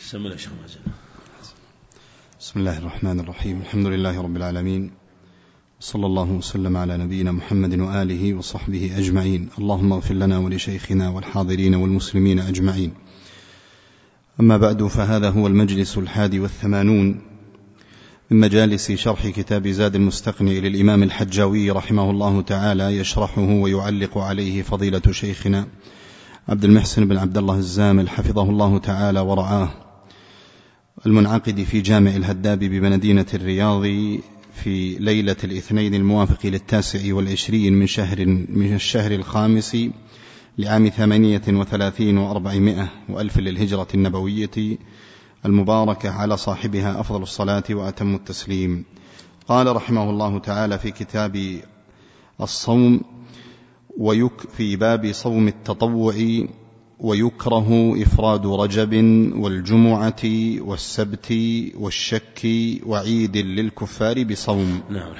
بسم الله الرحمن الرحيم. الحمد لله رب العالمين، صلى الله وسلم على نبينا محمد وآله وصحبه أجمعين. اللهم اغفر لنا ولشيخنا والحاضرين والمسلمين أجمعين. أما بعد، فهذا هو المجلس 81 من مجالس شرح كتاب زاد المستقنع للإمام الحجاوي رحمه الله تعالى، يشرحه ويعلق عليه فضيلة شيخنا عبد المحسن بن عبد الله الزامل حفظه الله تعالى ورعاه، المنعقد في جامع الهداب بمدينة الرياض في ليلة الاثنين الموافق 29 من الشهر الخامس لعام 38 و400 وألف للهجرة النبوية المباركة، على صاحبها أفضل الصلاة وأتم التسليم. قال رحمه الله تعالى في كتاب الصوم في باب صوم التطوع: ويكره إفراد رجب والجمعة والسبت والشك وعيد للكفار بصوم. نعم.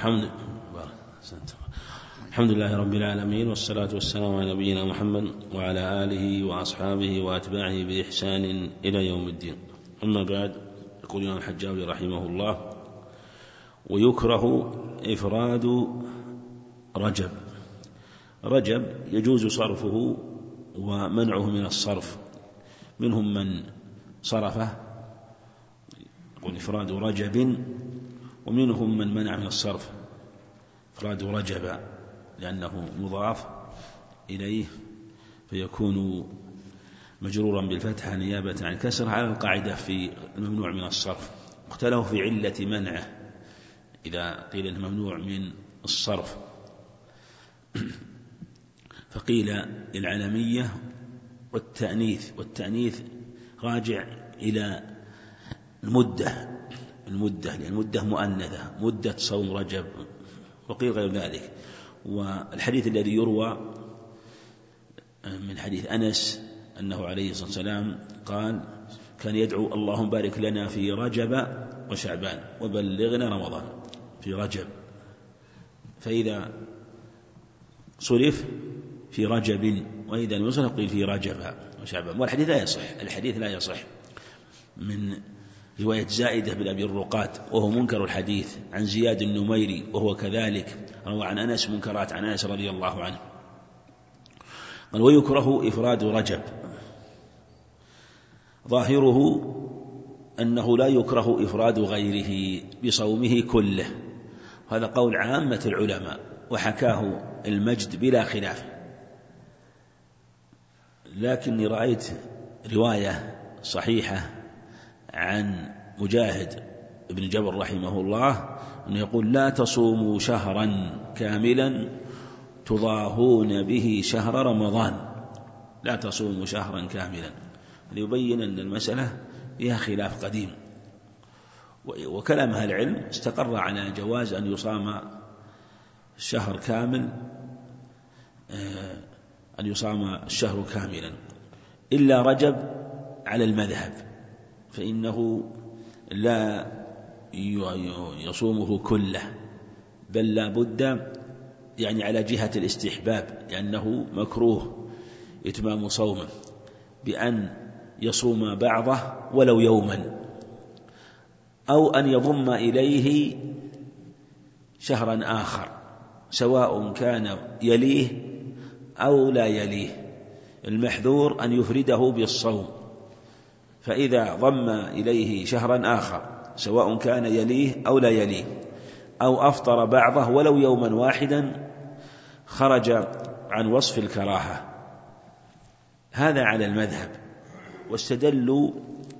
الحمد لله رب العالمين، والصلاة والسلام على نبينا محمد وعلى آله وأصحابه وأتباعه بإحسان إلى يوم الدين. أما بعد، يقول الإمام الحجاوي رحمه الله: ويكره إفراد رجب. رجب يجوز صرفه ومنعه من الصرف، منهم من صرفه يقول إفراد رجب، ومنهم من منع من الصرف إفراد رجب لأنه مضاف إليه فيكون مجرورا بالفتحة نيابة عن الكسر، على القاعدة في الممنوع من الصرف. اختلفوا في علة منعه إذا قيل إنه ممنوع من الصرف، فقيل العلمية والتأنيث راجع إلى المدة، لأن المدة مؤنثة، مدة صوم رجب، وقيل غير ذلك. والحديث الذي يروى من حديث أنس أنه عليه الصلاة والسلام قال: كان يدعو: اللهم بارك لنا في رجب وشعبان وبلغنا رمضان. في رجب، فإذا صرف في رجب، وإذا يصرف قيل في رجب وشعبان. والحديث لا يصح من رواية زائدة بن أبي الرقات، وهو منكر الحديث، عن زياد النميري وهو كذلك، روى عن أنس منكرات عن أنس رضي الله عنه. قال: ويكره إفراد رجب. ظاهره أنه لا يكره إفراد غيره بصومه كله، هذا قول عامة العلماء، وحكاه المجد بلا خلاف. لكني رأيت رواية صحيحة عن مجاهد بن جبر رحمه الله أنه يقول: لا تصوموا شهرا كاملا تضاهون به شهر رمضان. لا تصوموا شهرا كاملا، ليبين أن المسألة فيها خلاف قديم، وكلام أهل العلم استقر على جواز أن يصام الشهر كامل، أن يصام الشهر كاملا، إلا رجب على المذهب، فإنه لا يصومه كله، بل لا بد يعني على جهة الاستحباب، لأنه مكروه إتمام صومه بأن يصوم بعضه ولو يوما، أو أن يضم إليه شهرا آخر سواء كان يليه أو لا يليه. المحذور أن يفرده بالصوم، فإذا ضم إليه شهرا آخر سواء كان يليه أو لا يليه، أو أفطر بعضه ولو يوما واحدا، خرج عن وصف الكراهة. هذا على المذهب. واستدلوا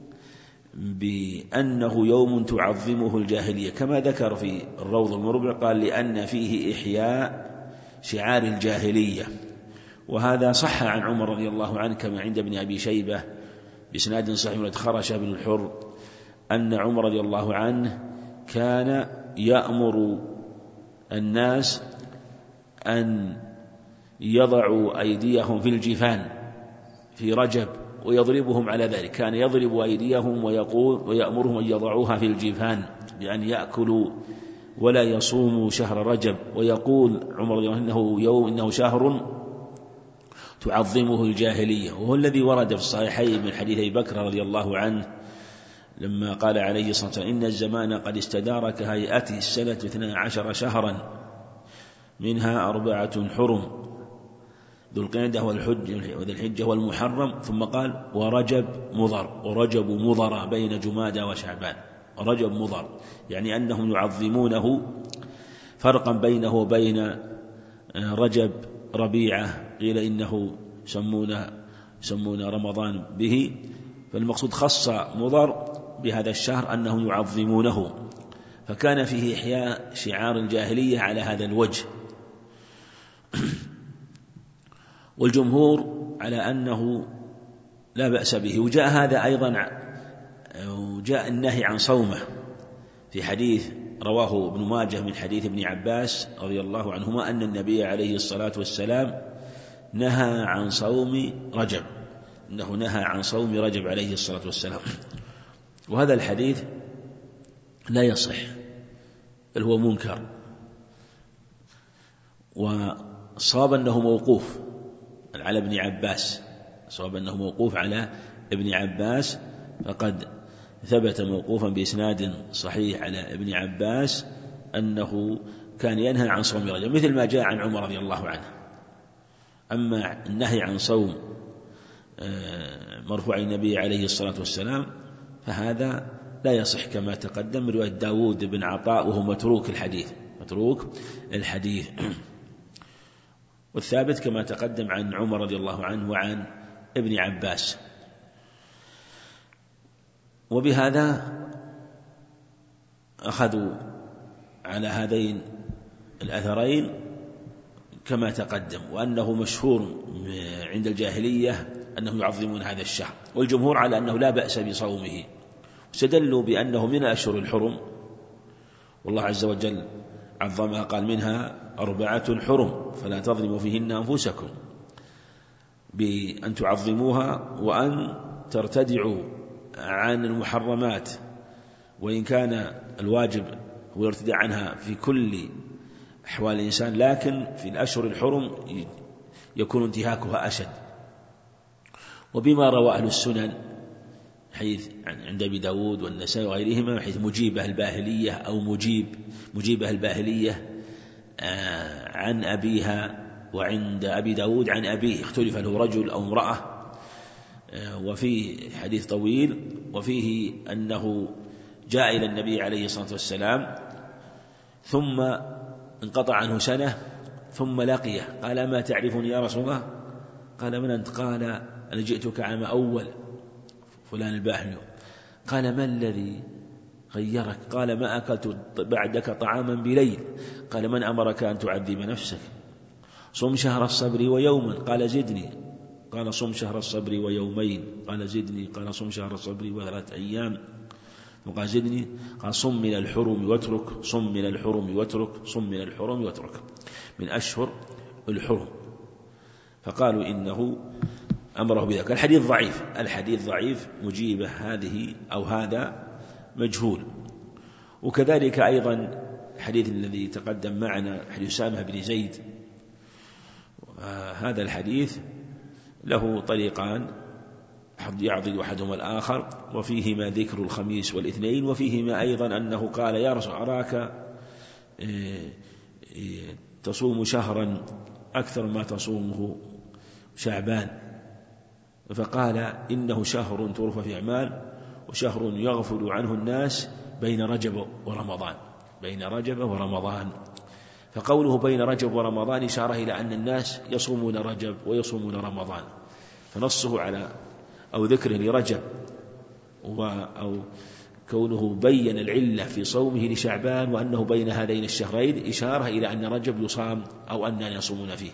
بأنه يوم تعظمه الجاهلية، كما ذكر في الروض المربع، قال: لأن فيه إحياء شعار الجاهلية. وهذا صح عن عمر رضي الله عنه، كما عند ابن أبي شيبة بإسناد صحيح من خرش بن الحر، أن عمر رضي الله عنه كان يأمر الناس أن يضعوا أيديهم في الجفان في رجب ويضربهم على ذلك. كان يضرب أيديهم ويأمرهم أن يضعوها في الجفان بأن يأكلوا ولا يصوموا شهر رجب. ويقول عمر رضي الله عنه: إنه شهر تعظمه الجاهلية، وهو الذي ورد في الصحيحين من حديث أبي بكر رضي الله عنه لما قال عليه الصلاة والسلام: إن الزمان قد استدار كهيئته السنة 12 شهرا منها 4 حرم ذو القعدة وذي الحجة والمحرم، ثم قال: ورجب مضر بين جمادى وشعبان. رجب مضر يعني أنهم يعظمونه، فرقا بينه وبين رجب ربيعة قيل إنه يسمون رمضان به، فالمقصود خص مضر بهذا الشهر أنهم يعظمونه، فكان فيه إحياء شعار الجاهلية على هذا الوجه. والجمهور على أنه لا بأس به. وجاء هذا أيضا، وجاء النهي عن صومه في حديث رواه ابن ماجه من حديث ابن عباس رضي الله عنهما أن النبي عليه الصلاة والسلام نهى عن صوم رجب، إنه نهى عن صوم رجب عليه الصلاة والسلام. وهذا الحديث لا يصح بل هو منكر، وصاب أنه موقوف على ابن عباس، صاب أنه موقوف على ابن عباس، فقد ثبت موقوفا بإسناد صحيح على ابن عباس أنه كان ينهى عن صوم رجب، مثل ما جاء عن عمر رضي الله عنه. أما النهي عن صوم مرفوع النبي عليه الصلاة والسلام فهذا لا يصح كما تقدم من رواية داود بن عطاء، وهو متروك الحديث. والثابت كما تقدم عن عمر رضي الله عنه وعن ابن عباس. وبهذا أخذوا على هذين الأثرين كما تقدم، وأنه مشهور عند الجاهلية أنهم يعظمون هذا الشهر، والجمهور على أنه لا بأس بصومه، استدلوا بأنه من أشهر الحرم، والله عز وجل عظمها قال: منها 4 حرم فلا تظلموا فيهن أنفسكم، بأن تعظموها وأن ترتدعوا عن المحرمات، وإن كان الواجب هو الارتداع عنها في كل أحوال الإنسان، لكن في الأشهر الحرم يكون انتهاكها أشد. وبما روى أهل السنن حيث عند أبي داود والنسائي وغيرهما حيث مجيبة الباهلية عن أبيها، وعند أبي داود عن أبيه اختلف له رجل أو امرأة، وفي حديث طويل، وفيه أنه جاء إلى النبي عليه الصلاة والسلام ثم انقطع عنه سنة ثم لقيه، قال: ما تعرفني يا رسول الله؟ قال: من أنت؟ قال: أنا جئتك عام أول فلان الباهلي. قال: ما الذي غيرك؟ قال: ما أكلت بعدك طعاما بليل. قال: من أمرك أن تعذب نفسك؟ صم شهر الصبر ويوما. قال: زدني. قال: صم شهر الصبر ويومين. قال: زدني. قال: صم شهر الصبر و3 أيام. وقال: زدني. قال: صم من الحرم واترك، صم من الحرم واترك، صم من الحرم واترك، من أشهر الحرم. فقالوا إنه أمره بذلك. الحديث ضعيف، مجيبة هذه أو هذا مجهول. وكذلك أيضا الحديث الذي تقدم معنا حديث أسامة بن زيد، هذا الحديث له طريقان يعضد أحدهما الآخر، وفيهما ذكر الخميس والاثنين، وفيهما أيضا أنه قال: يا رسول أراك تصوم شهرا أكثر ما تصومه شعبان، فقال: إنه شهر ترفع في أعمال، وشهر يغفل عنه الناس بين رجب ورمضان. فقوله بين رجب ورمضان إشارة إلى أن الناس يصومون رجب ويصومون رمضان، فنصه على أو ذكره لرجب أو كونه بين العلة في صومه لشعبان وأنه بين هذين الشهرين إشارة إلى أن رجب يصام أو أننا يصومون فيه.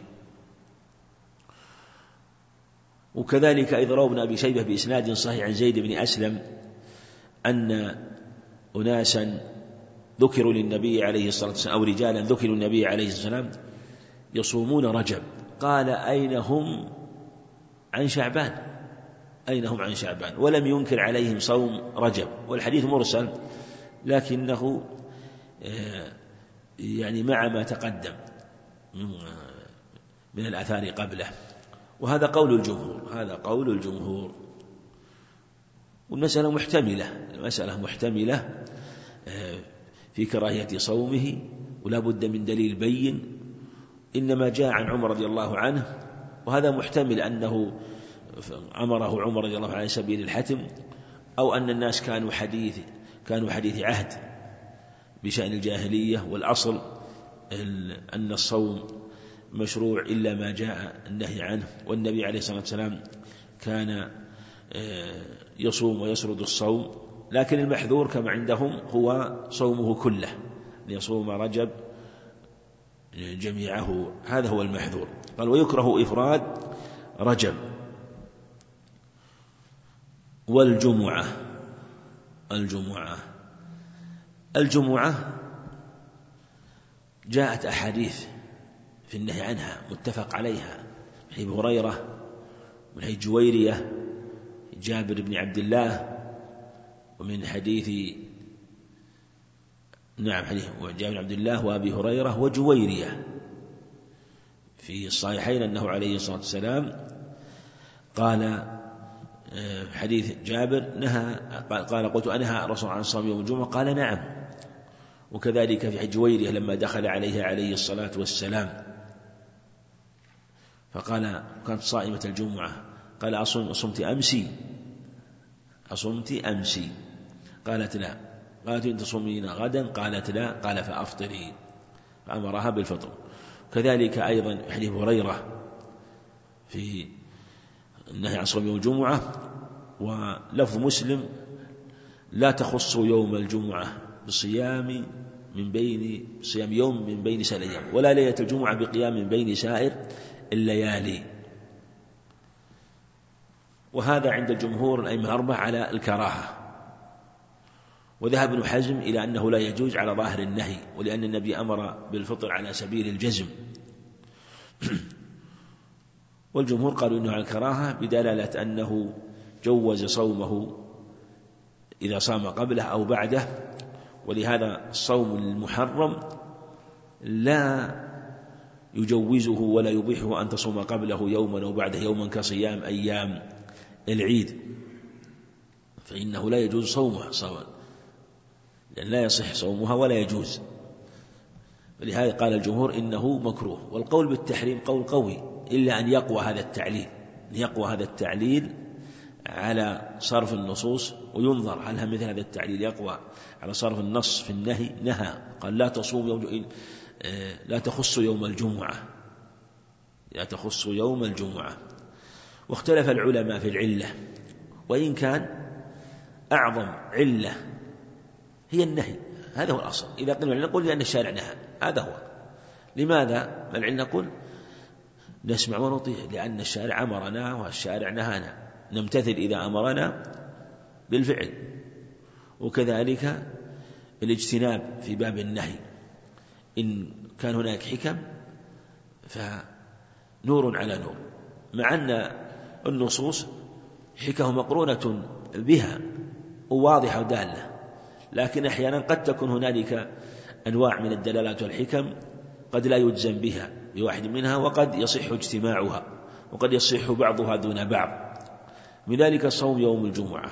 وكذلك أيضا روى ابن أبي شيبة بإسناد صحيح عن زيد بن أسلم أن أناسا ذكروا للنبي عليه الصلاة والسلام، أو رجالا ذكروا للنبي عليه الصلاة والسلام يصومون رجب، قال: أين هم عن شعبان؟ ولم ينكر عليهم صوم رجب. والحديث مرسل، لكنه يعني مع ما تقدم من الآثار قبله. وهذا قول الجمهور. والمسألة محتملة في كراهية صومه، ولا بد من دليل بين، إنما جاء عن عمر رضي الله عنه، وهذا محتمل أنه أمره عمر رضي الله عنه على سبيل الحتم، أو أن الناس كانوا حديث عهد بشأن الجاهلية، والأصل أن الصوم مشروع إلا ما جاء النهي عنه، والنبي عليه الصلاة والسلام كان يصوم ويسرد الصوم، لكن المحذور كما عندهم هو صومه كله، ليصوم رجب جميعه، هذا هو المحذور. قال ويكره إفراد رجب. والجمعة جاءت أحاديث في النهي عنها متفق عليها، من حديث هريرة، من حديث جويرية، جابر بن عبد الله، ومن حديث حديث جابر بن عبد الله وأبي هريرة وجويرية في الصحيحين أنه عليه الصلاة والسلام قال، حديث جابر قال قلت أنهى الرسول عن صوم يوم الجمعة؟ قال نعم. وكذلك في حديث جويرية لما دخل عليها عليه الصلاة والسلام فقال كانت صائمة الجمعة، قال أصمت أمسي؟ قالت لا. قالت إن تصومين غدا؟ قالت لا. قال فأفطري، فأمرها بالفطر. كذلك أيضا حديث هريرة في النهي عن صوم يوم الجمعة، ولفظ مسلم لا تخص يوم الجمعة بصيام يوم من بين سائر الأيام، ولا ليلة الجمعة بقيام من بين سائر الليالي. وهذا عند الجمهور الأئمة الأربعة على الكراهة. وذهب ابن حزم إلى أنه لا يجوز على ظاهر النهي، ولأن النبي أمر بالفطر على سبيل الجزم. والجمهور قالوا إنه على الكراهة بدلالة أنه جوز صومه إذا صام قبله أو بعده، ولهذا الصوم المحرم لا يجوزه ولا يبيحه أن تصوم قبله يوما أو بعده يوما كصيام أيام العيد، فإنه لا يجوز صومها لأن لا يصح صومها ولا يجوز. ولهذا قال الجمهور إنه مكروه. والقول بالتحريم قول قوي، إلا أن يقوى هذا التعليل على صرف النصوص، وينظر هل مثل هذا التعليل يقوى على صرف النص في النهي. نهى قال لا تخص يوم الجمعة. واختلف العلماء في العلة، وإن كان أعظم علة هي النهي، هذا هو الأصل. إذا قلنا نقول لأن الشارع نهى، هذا هو. لماذا العلة؟ نقول نسمع ونطيع، لأن الشارع أمرنا والشارع نهانا، نمتثل إذا أمرنا بالفعل. وكذلك الاجتناب في باب النهي، إن كان هناك حكم فنور على نور، مع أن النصوص حكم مقرونة بها وواضحة ودالة، لكن أحيانا قد تكون هنالك أنواع من الدلالات والحكم قد لا يجزم بها بواحد منها، وقد يصح اجتماعها، وقد يصح بعضها دون بعض. من ذلك صوم يوم الجمعة،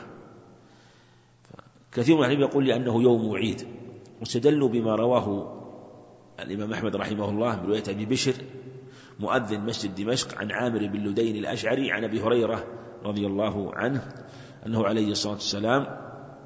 كثير من العلماء يقول لأنه يوم عيد، واستدلوا بما رواه الإمام أحمد رحمه الله برواية أبي بشر مؤذن مسجد دمشق عن عامر بن لدين الأشعري عن أبي هريرة رضي الله عنه أنه عليه الصلاة والسلام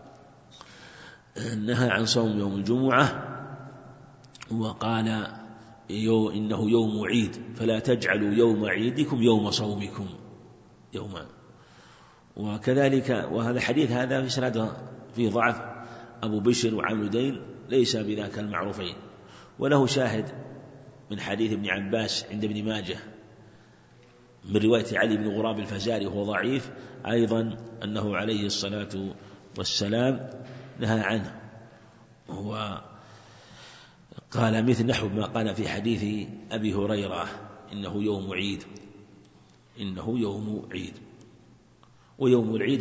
نهى عن صوم يوم الجمعة، وقال إنه يوم عيد، فلا تجعلوا يوم عيدكم يوم صومكم يوما. وكذلك وهذا الحديث هذا في سنده فيه ضعف، أبو بشر وعامر لدين ليس بذاك المعروفين، وله شاهد من حديث ابن عباس عند ابن ماجه من رواية علي بن غراب الفزاري وهو ضعيف أيضا، أنه عليه الصلاة والسلام نهى عنه، وقال مثل نحو ما قال في حديث أبي هريرة إنه يوم عيد، ويوم العيد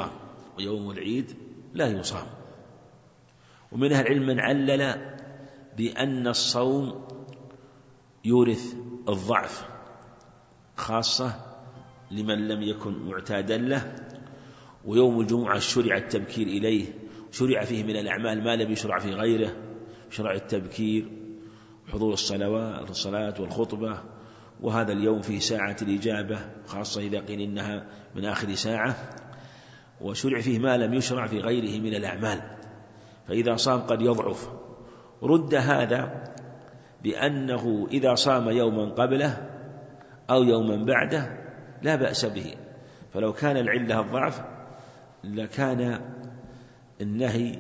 لا يصام. ومن أهل العلم من علل بأن الصوم يورث الضعف، خاصة لمن لم يكن معتادا له، ويوم الجمعة شرع التبكير إليه، شرع فيه من الأعمال ما لم يشرع في غيره، شرع التبكير حضور الصلاة والخطبة، وهذا اليوم فيه ساعة الإجابة خاصة إذا قيل إنها من آخر ساعة، وشرع فيه ما لم يشرع في غيره من الأعمال، فإذا صام قد يضعف. رد هذا بأنه إذا صام يوما قبله أو يوما بعده لا بأس به، فلو كان العلة الضعف لكان النهي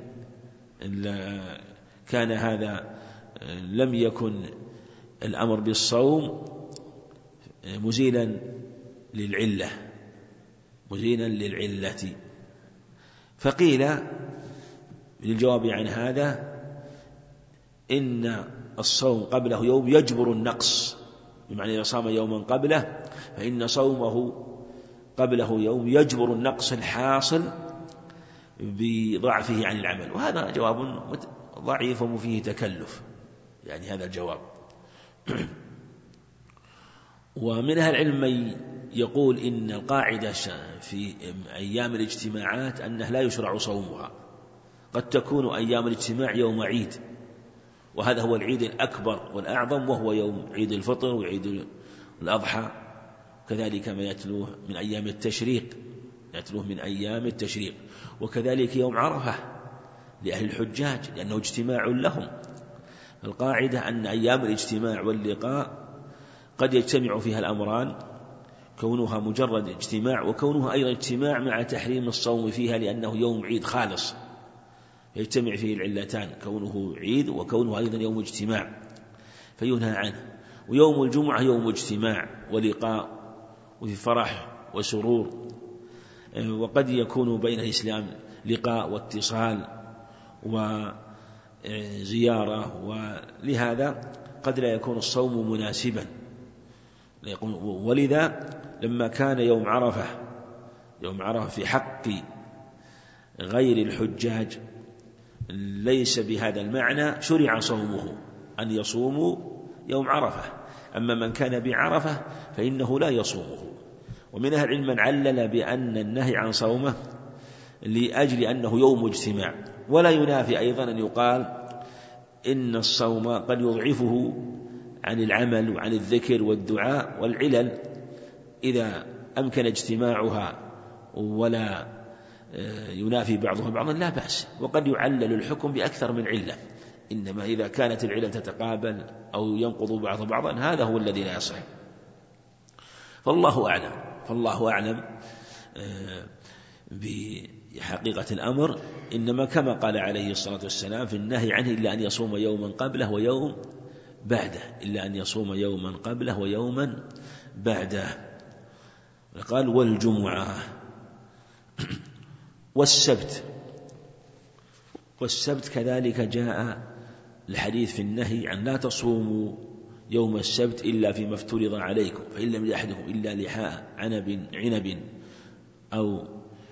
كان هذا لم يكن الأمر بالصوم مزيلا للعلة. فقيل للجواب عن هذا إن الصوم قبله يوم يجبر النقص، بمعنى إذا صام يوما قبله فإن صومه قبله يوم يجبر النقص الحاصل بضعفه عن العمل، وهذا جواب ضعيف وفيه تكلف، يعني هذا الجواب. ومن أهل العلم يقول إن القاعدة في أيام الاجتماعات أنه لا يشرع صومها، قد تكون أيام الاجتماع يوم عيد، وهذا هو العيد الأكبر والأعظم، وهو يوم عيد الفطر وعيد الأضحى، كذلك ما يتلوه من أيام التشريق، وكذلك يوم عرفة لأهل الحجاج لأنه اجتماع لهم. القاعدة أن أيام الاجتماع واللقاء قد يجتمع فيها الأمران، كونها مجرد اجتماع وكونها أيضا اجتماع مع تحريم الصوم فيها لأنه يوم عيد خالص، يجتمع فيه العلتان، كونه عيد وكونه أيضا يوم اجتماع فينهى عنه. ويوم الجمعة يوم اجتماع ولقاء وفي فرح وسرور، وقد يكون بين الإسلام لقاء واتصال وزيارة، ولهذا قد لا يكون الصوم مناسبا. ولذا لما كان يوم عرفة في حق غير الحجاج ليس بهذا المعنى شرع صومه أن يصوموا يوم عرفة، أما من كان بعرفة فإنه لا يصومه. ومن أهل العلم من علل بأن النهي عن صومه لأجل أنه يوم اجتماع، ولا ينافي أيضا أن يقال إن الصوم قد يضعفه عن العمل وعن الذكر والدعاء والعلل، إذا أمكن اجتماعها ولا ينافي بعضها بعضا لا بأس، وقد يعلل الحكم بأكثر من علة، إنما إذا كانت العلل تتقابل أو ينقض بعضها بعضا هذا هو الذي لا يصح. فالله أعلم بحقيقة الأمر، إنما كما قال عليه الصلاة والسلام في النهي عنه إلا أن يصوم يوما قبله ويوم بعده، قال والجمعة والسبت كذلك جاء الحديث في النهي عن لا تصوموا يوم السبت إلا فيما افترض عليكم، فإن لم يحدث إلا لحاء عنب أو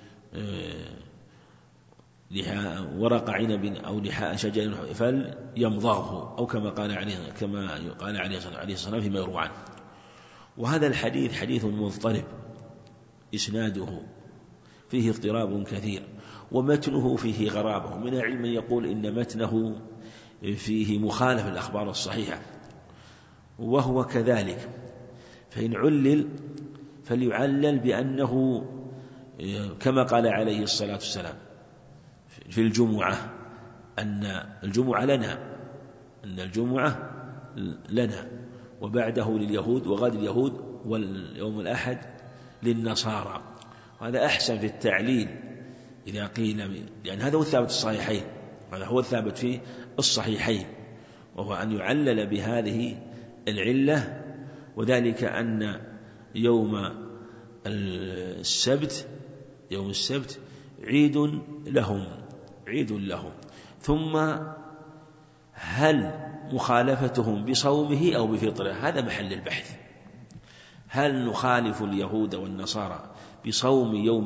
لحاء ورق عنب أو لحاء شجر فليمضغه، أو كما قال عليه الصلاة والسلام فيما يروى عنه. وهذا الحديث حديث مضطرب، إسناده فيه اضطراب كثير، ومتنه فيه غرابة، ومن العلم يقول إن متنه فيه مخالف الأخبار الصحيحة، وهو كذلك، فإن علل فليعلل بأنه كما قال عليه الصلاة والسلام في الجمعة أن الجمعة لنا وبعده لليهود وغد اليهود واليوم الأحد للنصارى. وهذا أحسن في التعليل إذا قيل، لأن هذا هو الثابت الصحيحين، هذا هو الثابت في الصحيحين، وهو أن يعلل بهذه العلة، وذلك أن يوم السبت عيد لهم، ثم هل مخالفتهم بصومه أو بفطره هذا محل البحث. هل نخالف اليهود والنصارى بصوم يوم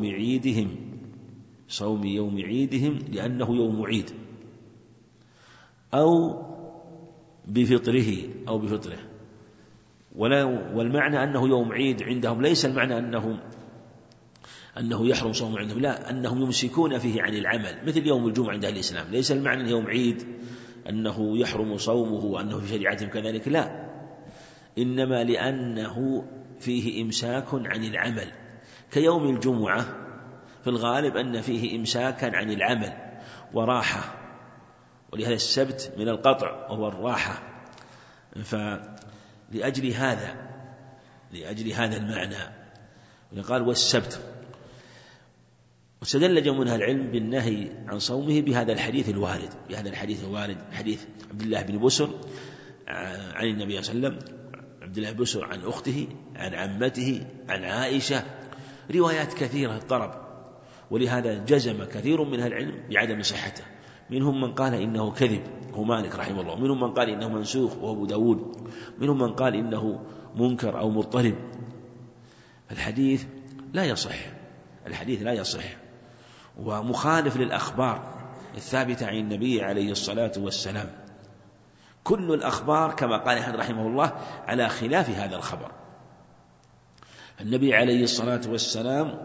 عيدهم لأنه يوم عيد، أو بفطره والمعنى أنه يوم عيد عندهم ليس المعنى أنه يحرم صوم عندهم، لا، أنهم يمسكون فيه عن العمل، مثل يوم الجمعة عند أهل الإسلام. ليس المعنى أنه يوم عيد أنه يحرم صومه وأنه في شريعتهم كذلك، لا، إنما لأنه فيه إمساك عن العمل، كيوم الجمعة في الغالب أن فيه إمساكا عن العمل وراحة، ولهذا السبت من القطع وهو الراحة. فلأجل هذا المعنى قال والسبت. واستدل جمع من أهل العلم بالنهي عن صومه بهذا الحديث الوارد، حديث عبد الله بن بسر عن النبي صلى الله عليه وسلم، عبد الله بن بسر عن أخته، عن عمته، عن عائشة، روايات كثيرة الطرب، ولهذا جزم كثير من أهل العلم بعدم صحته. منهم من قال إنه كذب، هو مالك رحمه الله، منهم من قال إنه منسوخ وهو أبو داود، منهم من قال إنه منكر أو مضطرب. الحديث لا يصح ومخالف للأخبار الثابتة عن النبي عليه الصلاة والسلام. كل الأخبار كما قال أحمد رحمه الله على خلاف هذا الخبر. النبي عليه الصلاة والسلام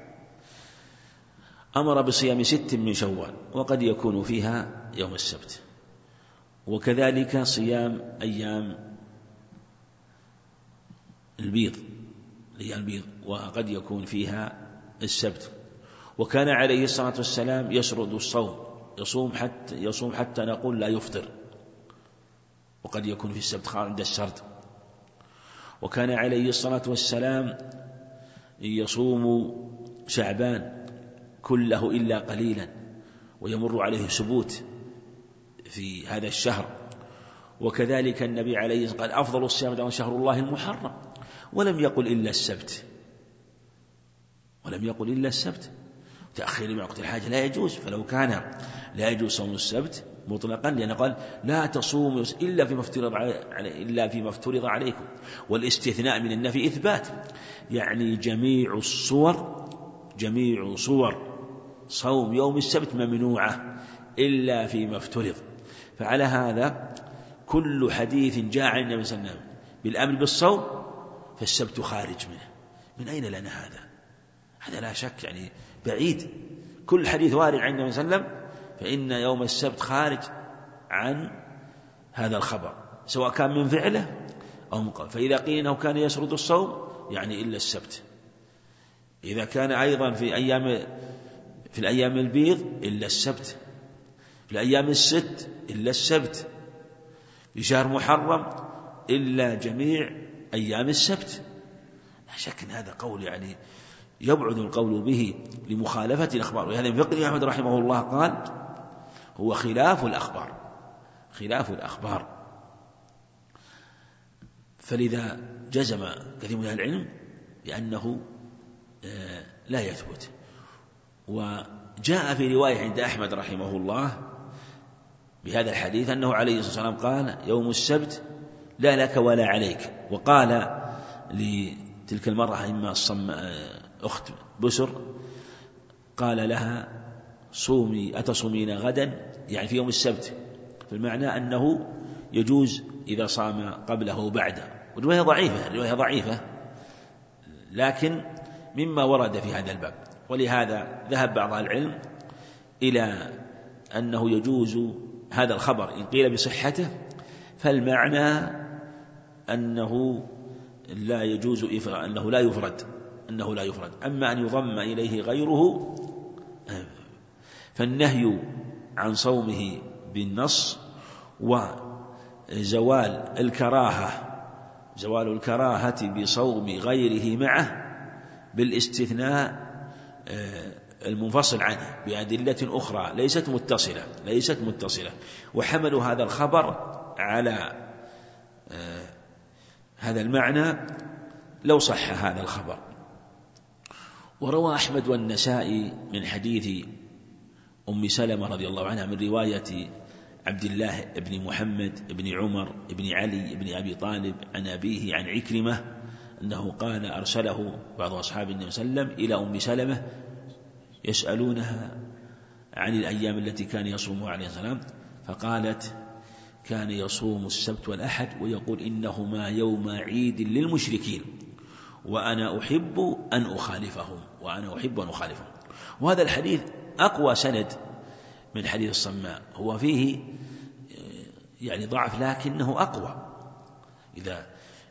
أمر بصيام 6 من شوال، وقد يكون فيها يوم السبت، وكذلك صيام أيام البيض وقد يكون فيها السبت. وكان عليه الصلاة والسلام يسرد الصوم، يصوم حتى نقول لا يفطر، وقد يكون في السبت عند السرد. وكان عليه الصلاة والسلام يصوم شعبان كله إلا قليلا، ويمر عليه سبوت في هذا الشهر. وكذلك النبي عليه الصلاة والسلام قال أفضل الصيام شهر الله المحرم، ولم يقل إلا السبت. تأخير وقت الحاجة لا يجوز، فلو كان لا يجوز صوم السبت مطلقا، لأن قال لا تصوموا إلا فيما افترض عليكم، والاستثناء من النفي إثبات، يعني جميع صور صوم يوم السبت ممنوعة إلا فيما افترض. فعلى هذا كل حديث جاء عن النبي صلى الله عليه وسلم بالأمر بالصوم فالسبت خارج منه. من أين لنا هذا لا شك يعني بعيد. كل حديث وارد عن النبي صلى الله عليه وسلم فإن يوم السبت خارج عن هذا الخبر، سواء كان من فعله أو من قوله. فإذا قيل أنه كان يسرد الصوم يعني إلا السبت. إذا كان أيضا في الأيام البيض إلا السبت، في الأيام الست إلا السبت، في شهر محرم إلا جميع أيام السبت. لا شك أن هذا قول يعني يبعد القول به لمخالفة الأخبار. ولهذا الفقيه أحمد رحمه الله قال هو خلاف الأخبار. فلذا جزم كثير من أهل العلم بأنه لا يثبت. وجاء في رواية عند أحمد رحمه الله بهذا الحديث أنه عليه الصلاة والسلام قال يوم السبت لا لك ولا عليك. وقال لتلك المرأة إما أخت بسر قال لها صومي أتصومين غدا، يعني في يوم السبت، فالمعنى أنه يجوز إذا صام قبله وبعده. والرواية ضعيفة لكن مما ورد في هذا الباب. ولهذا ذهب بعض العلم إلى أنه يجوز هذا الخبر إن قيل بصحته، فالمعنى أنه لا يجوز أنه لا يفرد. أما أن يضم إليه غيره فالنهي عن صومه بالنص، وزوال الكراهة بصوم غيره معه بالاستثناء المنفصل عنه بأدلة أخرى ليست متصلة. وحملوا هذا الخبر على هذا المعنى لو صح هذا الخبر. وروى أحمد والنسائي من حديث أم سلمة رضي الله عنها من رواية عبد الله بن محمد بن عمر بن علي بن أبي طالب عن أبيه عن عكرمة أنه قال أرسله بعض أصحاب النبي صلى الله عليه وسلم إلى أم سلمة يسألونها عن الأيام التي كان يصومها عليه السلام، فقالت كان يصوم السبت والأحد ويقول إنهما يوم عيد للمشركين، وأنا أحب أن أخالفهم. وهذا الحديث أقوى سند من حديث الصماء، هو فيه يعني ضعف لكنه أقوى. إذا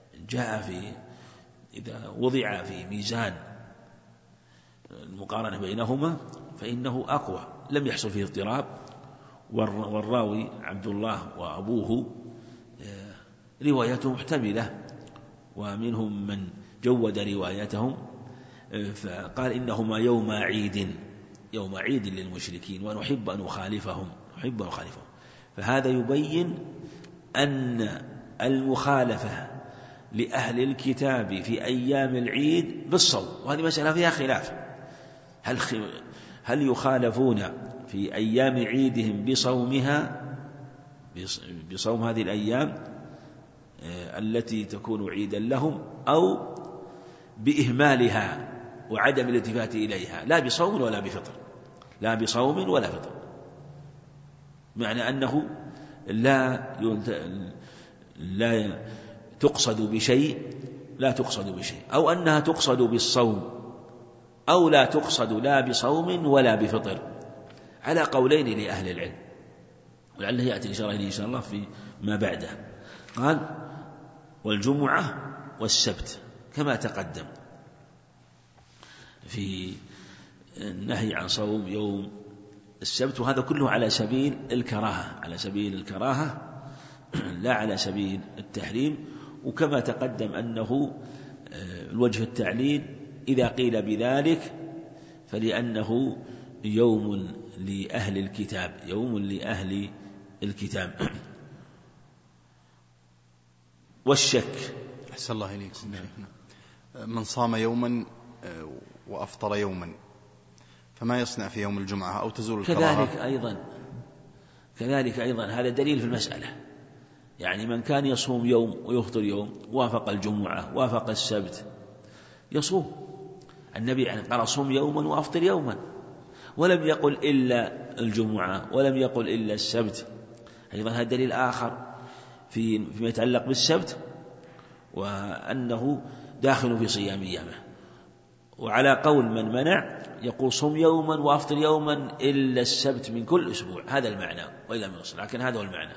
وضع في ميزان المقارنة بينهما فإنه أقوى، لم يحصل فيه اضطراب، والراوي عبد الله وأبوه روايته محتملة، ومنهم من جود روايتهم فقال إنهما يوم عيد للمشركين ونحب أن نخالفهم. فهذا يبين أن المخالفة لأهل الكتاب في أيام العيد بالصوم، وهذه مسألة فيها خلاف، هل يخالفون في أيام عيدهم بصوم هذه الأيام التي تكون عيدا لهم، أو بإهمالها وعدم الالتفات إليها، لا بصوم ولا فطر، معنى أنه لا تقصد بشيء أو أنها تقصد بالصوم، أو لا تقصد لا بصوم ولا بفطر، على قولين لأهل العلم، ولعله يأتي الإشارة إليه إن شاء الله في ما بعده. قال والجمعة والسبت كما تقدم في النهي عن صوم يوم السبت، وهذا كله على سبيل الكراهة لا على سبيل التحريم. وكما تقدم أنه الوجه التعليل إذا قيل بذلك فلأنه يوم لأهل الكتاب. والشك أحسن الله إليكم، من صام يوما وأفطر يوما فما يصنع في يوم الجمعة أو تزول الكراهة؟ كذلك أيضا هذا دليل في المسألة، يعني من كان يصوم يوم ويفطر يوم، وافق الجمعة وافق السبت يصوم. النبي قال صوم يوما وأفطر يوما، ولم يقل إلا الجمعة ولم يقل إلا السبت. أيضا هذا دليل آخر فيما يتعلق بالسبت، وأنه داخل في صيام أيامه. وعلى قول من منع يقول صوم يوما وأفطر يوما إلا السبت من كل أسبوع، هذا المعنى وإلا من أصل، لكن هذا هو المعنى.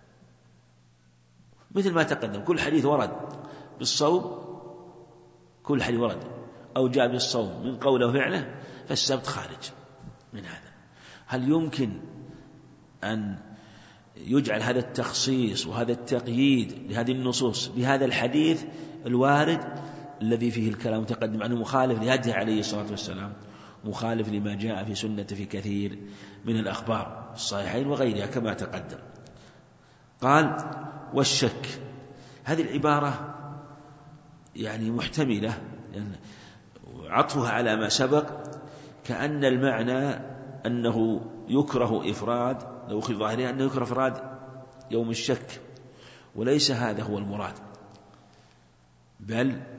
مثل ما تقدم كل حديث ورد بالصوم، كل حديث ورد أو جاء بالصوم من قوله وفعله، فالسبت خارج من هذا. هل يمكن أن يجعل هذا التخصيص وهذا التقييد لهذه النصوص بهذا الحديث الوارد الذي فيه الكلام متقدم عنه مخالف لهديه عليه الصلاة والسلام، مخالف لما جاء في سنة في كثير من الأخبار الصحيحين وغيرها كما تقدم؟ قال والشك، هذه العبارة يعني محتملة، يعني عطفها على ما سبق كأن المعنى أنه يكره إفراد، لو أخذ ظاهرها أنه يكره إفراد يوم الشك، وليس هذا هو المراد، بل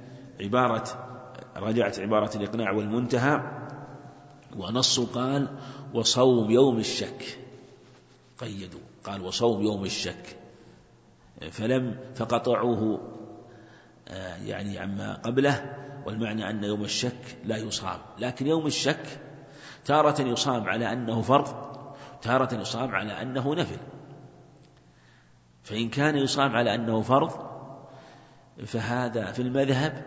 رجعت عبارة الإقناع والمنتهى ونص قال وصوم يوم الشك، قيدوا قال وصوم يوم الشك، فقطعوه يعني عما قبله، والمعنى أن يوم الشك لا يصام. لكن يوم الشك تارة يصام على أنه فرض، تارة يصام على أنه نفل، فإن كان يصام على أنه فرض فهذا في المذهب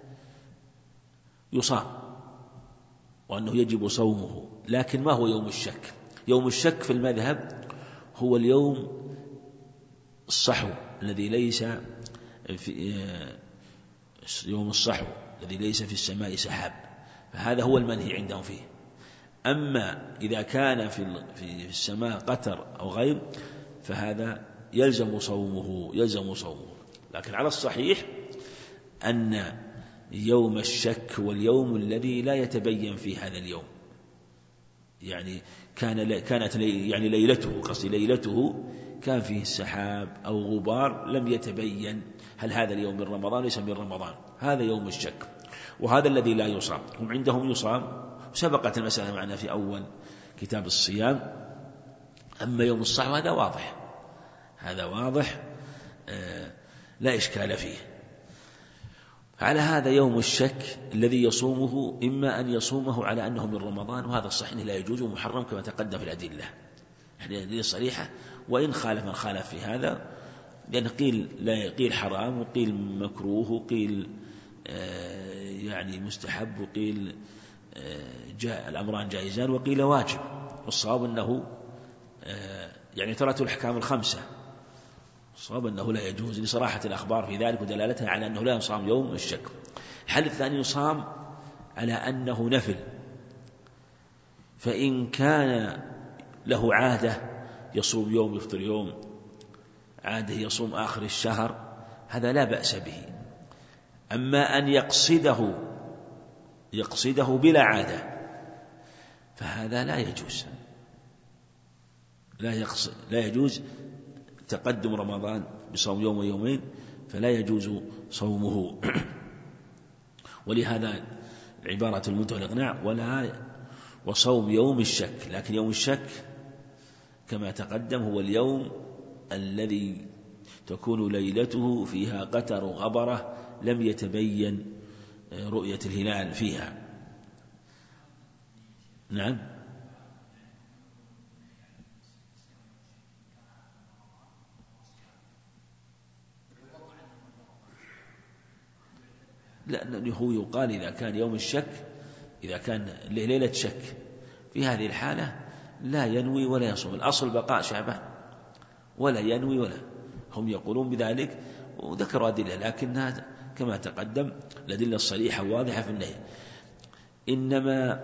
يصام وأنه يجب صومه. لكن ما هو يوم الشك؟ يوم الشك في المذهب هو اليوم الصحو الذي ليس في يوم الصحو الذي ليس في السماء سحاب، فهذا هو المنهي عندهم فيه. أما إذا كان في السماء قطر أو غيم فهذا يلزم صومه. لكن على الصحيح أن يوم الشك هو اليوم الذي لا يتبين فيه هذا اليوم، يعني كانت يعني ليلته كان فيه سحاب أو غبار لم يتبين هل هذا اليوم من رمضان ليس من رمضان، هذا يوم الشك، وهذا الذي لا يصام. هم عندهم يصام، سبقت المسألة معنا في أول كتاب الصيام. أما يوم الصحو هذا واضح لا إشكال فيه. على هذا يوم الشك الذي يصومه إما أن يصومه على أنه من رمضان، وهذا الصحيح لا يجوز ومحرم كما تقدم في الأدلة، الأدلة الصريحة. وإن خالف من خالف في هذا، لأن قيل لا قيل حرام، وقيل مكروه، وقيل يعني مستحب، وقيل جاء الأمران جائزان، وقيل واجب. والصواب أنه يعني ترى الأحكام الخمسة، الصواب أنه لا يجوز لصراحة الأخبار في ذلك ودلالتها على أنه لا يصام يوم الشك. الحل الثاني يصام على أنه نفل، فإن كان له عادة يصوم يوم يفطر يوم، عادة يصوم آخر الشهر، هذا لا بأس به. أما أن يقصده بلا عادة فهذا لا يجوز، لا يجوز تقدم رمضان بصوم يوم ويومين، فلا يجوز صومه. ولهذا عبارة المنتهى الإقناع وصوم يوم الشك. لكن يوم الشك كما تقدم هو اليوم الذي تكون ليلته فيها قتر غبرة لم يتبين رؤية الهلال فيها. نعم. لأنه هو يقال إذا كان يوم الشك، إذا كان ليلة شك، في هذه الحالة لا ينوي ولا يصوم، الأصل بقاء شعبان، ولا ينوي ولا. هم يقولون بذلك وذكروا أدلة، لكنها كما تقدم الأدلة الصريحة واضحة في النهي. إنما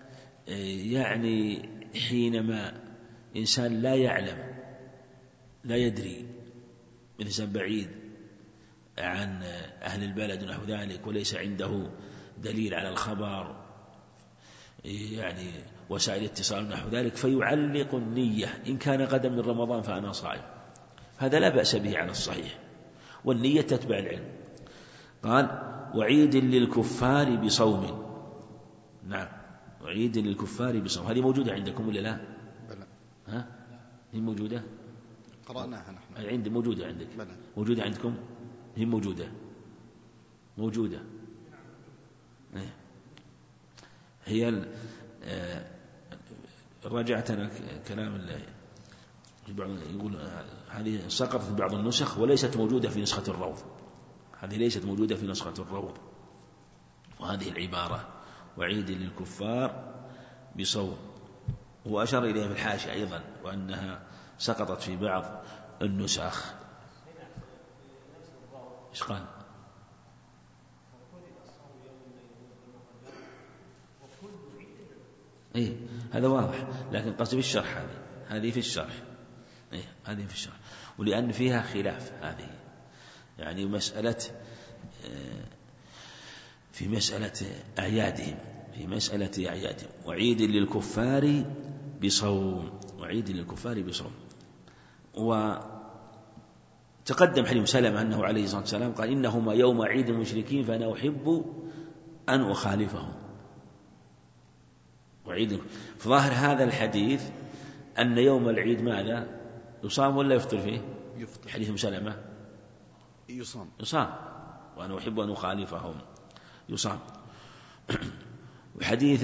يعني حينما إنسان لا يعلم، لا يدري، إنسان بعيد عن أهل البلد ونحو ذلك، وليس عنده دليل على الخبر، يعني وسائل اتصال نحو ذلك، فيعلق النية إن كان غدا من رمضان فأنا صائم، هذا لا بأس به على الصحيح، والنية تتبع العلم. قال وعيد للكفار بصوم. نعم، وعيد للكفار بصوم، هذه موجودة عندكم ولا لا؟ بلى. ها؟ هي موجودة؟ قرأناها نحن. عند موجودة عندك؟ بلى. موجودة عندكم؟ هي موجودة. هي رجعت أنا كلام الله يقول هذه سقطت بعض النسخ وليست موجودة في نسخة الروض، هذه ليست موجودة في نسخة الروض. وهذه العبارة وعيد للكفار بصوم، وأشار إليها في الحاشية أيضا، وأنها سقطت في بعض النسخ. إيش قال؟ إيه هذا واضح، لكن قصدي في الشرح، هذه في الشرح، إيه هذه في الشرح، ولأن فيها خلاف هذه، يعني مسألة في مسألة أعيادهم، وعيد للكفار بصوم، وعيد للكفار بصوم. وتقدم حديث سلمة أنه عليه الصلاة والسلام قال إنهما يوم عيد المشركين فأنا أحب أن أخالفهم. وعيد فظاهر هذا الحديث أن يوم العيد ماذا؟ يصام ولا يفطر فيه؟ يفطر. حديث سلمة يصام، وأنا أحب أن أخالفهم، يصام. وحديث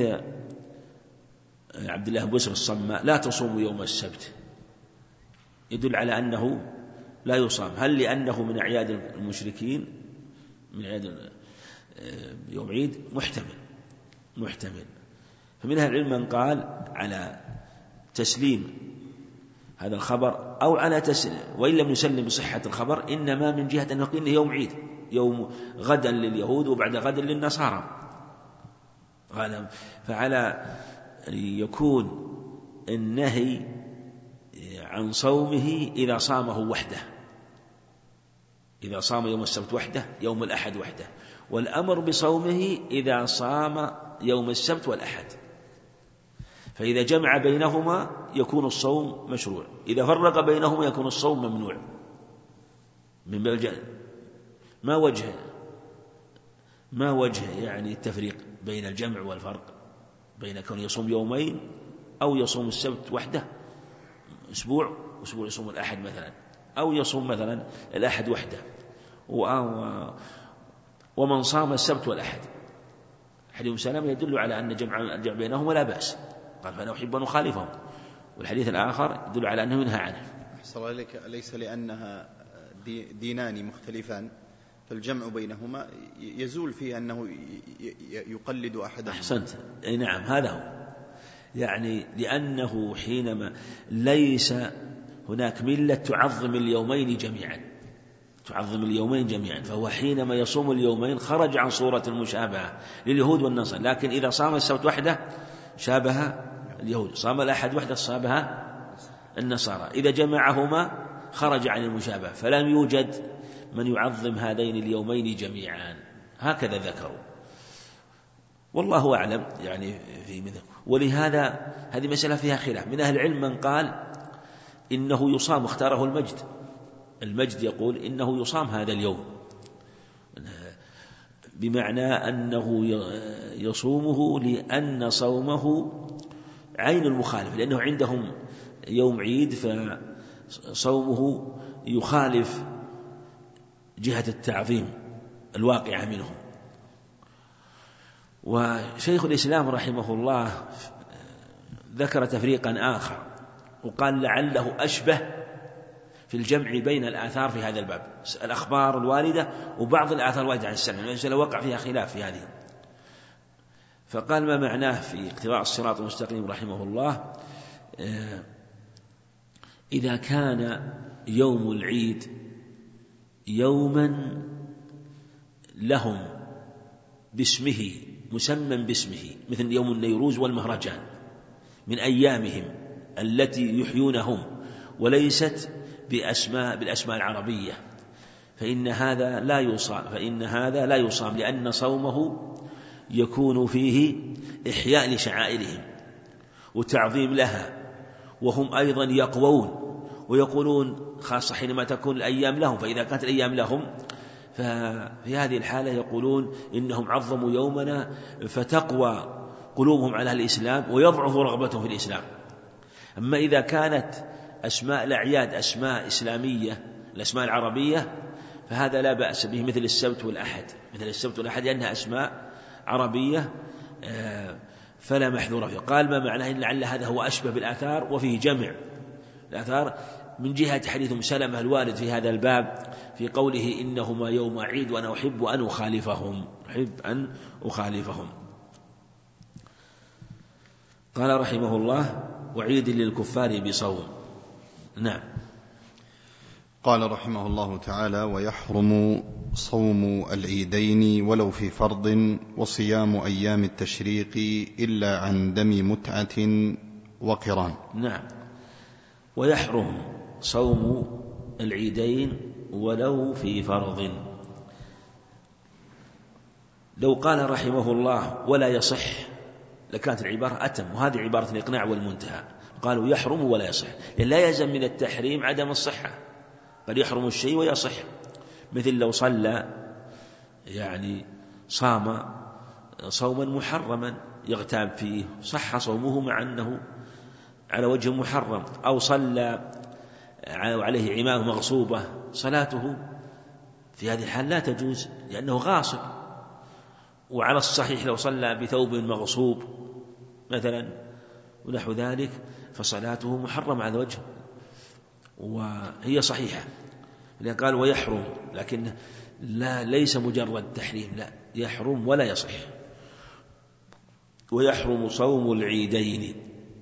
عبد الله بن بسر الصماء لا تصوموا يوم السبت يدل على أنه لا يصام. هل لأنه من أعياد المشركين، من أعياد يوم عيد؟ محتمل. فمن أهل العلم من قال على تسليم هذا الخبر، أو على وإن لم يسلم بصحة الخبر، إنما من جهة أنه قيل يوم عيد، يوم غدا لليهود وبعد غدا للنصارى، فعلى يكون النهي عن صومه إذا صامه وحده، إذا صام يوم السبت وحده، يوم الأحد وحده، والأمر بصومه إذا صام يوم السبت والأحد. فإذا جمع بينهما يكون الصوم مشروع، إذا فرق بينهما يكون الصوم ممنوع. من باب ما وجه يعني التفريق بين الجمع والفرق بين كون يصوم يومين أو يصوم السبت وحده أسبوع يصوم الأحد مثلا، أو يصوم مثلا الأحد وحده. ومن صام السبت والأحد. حديث أم سلمة يدل على أن جمع بينهما لا بأس، قال فأنا أحب أن أخالفهم، والحديث الآخر يدل على أنه ينهى عنه. أحسن عليك، ليس لأنها دينان مختلفان فالجمع بينهما يزول فيه أنه يقلد أحدهما. أحسنت، أي نعم، هذا هو، يعني لأنه حينما ليس هناك ملة تعظم اليومين جميعا، فهو حينما يصوم اليومين خرج عن صورة المشابهة لليهود والنصارى، لكن إذا صام السبت وحده شابه اليهود، صام الأحد وحده شابه النصارى، إذا جمعهما خرج عن المشابهة، فلم يوجد من يعظم هذين اليومين جميعا، هكذا ذكروا، والله أعلم يعني في مثل. ولهذا هذه مسألة فيها خلاف، من أهل العلم من قال إنه يصام، اختاره المجد يقول إنه يصام هذا اليوم، بمعنى أنه يصومه لأن صومه عين المخالف، لأنه عندهم يوم عيد فصومه يخالف جهة التعظيم الواقعة منهم. وشيخ الإسلام رحمه الله ذكر تفريقا آخر وقال لعله أشبه في الجمع بين الآثار في هذا الباب، الأخبار الواردة وبعض الآثار الواردة عن السلف، المسألة وقع فيها خلاف في هذه. فقال ما معناه في اقتراء الصراط المستقيم رحمه الله، إذا كان يوم العيد يوما لهم باسمه مسمى باسمه مثل يوم النيروز والمهرجان من أيامهم التي يحيونهم وليست بالأسماء العربية، فإن هذا لا يصام لأن صومه يكون فيه إحياء لشعائرهم وتعظيم لها، وهم أيضا يقوون ويقولون خاصة حينما تكون الأيام لهم، فإذا كانت الأيام لهم ففي هذه الحالة يقولون إنهم عظموا يومنا فتقوى قلوبهم على الإسلام ويضعف رغبتهم في الإسلام. أما إذا كانت أسماء الأعياد أسماء إسلامية الأسماء العربية فهذا لا بأس به، مثل السبت والأحد لأنها أسماء عربية فلا محذور فيه. قال ما معناه إن لعل هذا هو أشبه بالآثار، وفيه جمع الآثار من جهة حديث أم سلمة الوارد في هذا الباب في قوله إنهما يوم عيد وأنا أحب أن أخالفهم. قال رحمه الله وعيد للكفار بصوم. نعم. قال رحمه الله تعالى ويحرم صوم العيدين ولو في فرض وصيام أيام التشريق إلا عن دم متعة وقران. نعم، ويحرم صوم العيدين ولو في فرض. لو قال رحمه الله ولا يصح لكانت العبارة أتم، وهذه عبارة الإقناع والمنتهى. قالوا يحرم ولا يصح، لأن لا يلزم من التحريم عدم الصحة، بل يحرم الشيء ويصح. مثل لو صلى يعني صام صوما محرما يغتاب فيه صح صومه مع أنه على وجه محرم، أو صلى عليه عمامة مغصوبة صلاته في هذه الحال لا تجوز لأنه غاصب. وعلى الصحيح لو صلى بثوب مغصوب مثلا ونحو ذلك فصلاته محرمة على وجه وهي صحيحة. لأن قال ويحرم، لكن ليس مجرد تحريم، لا يحرم ولا يصح. ويحرم صوم العيدين،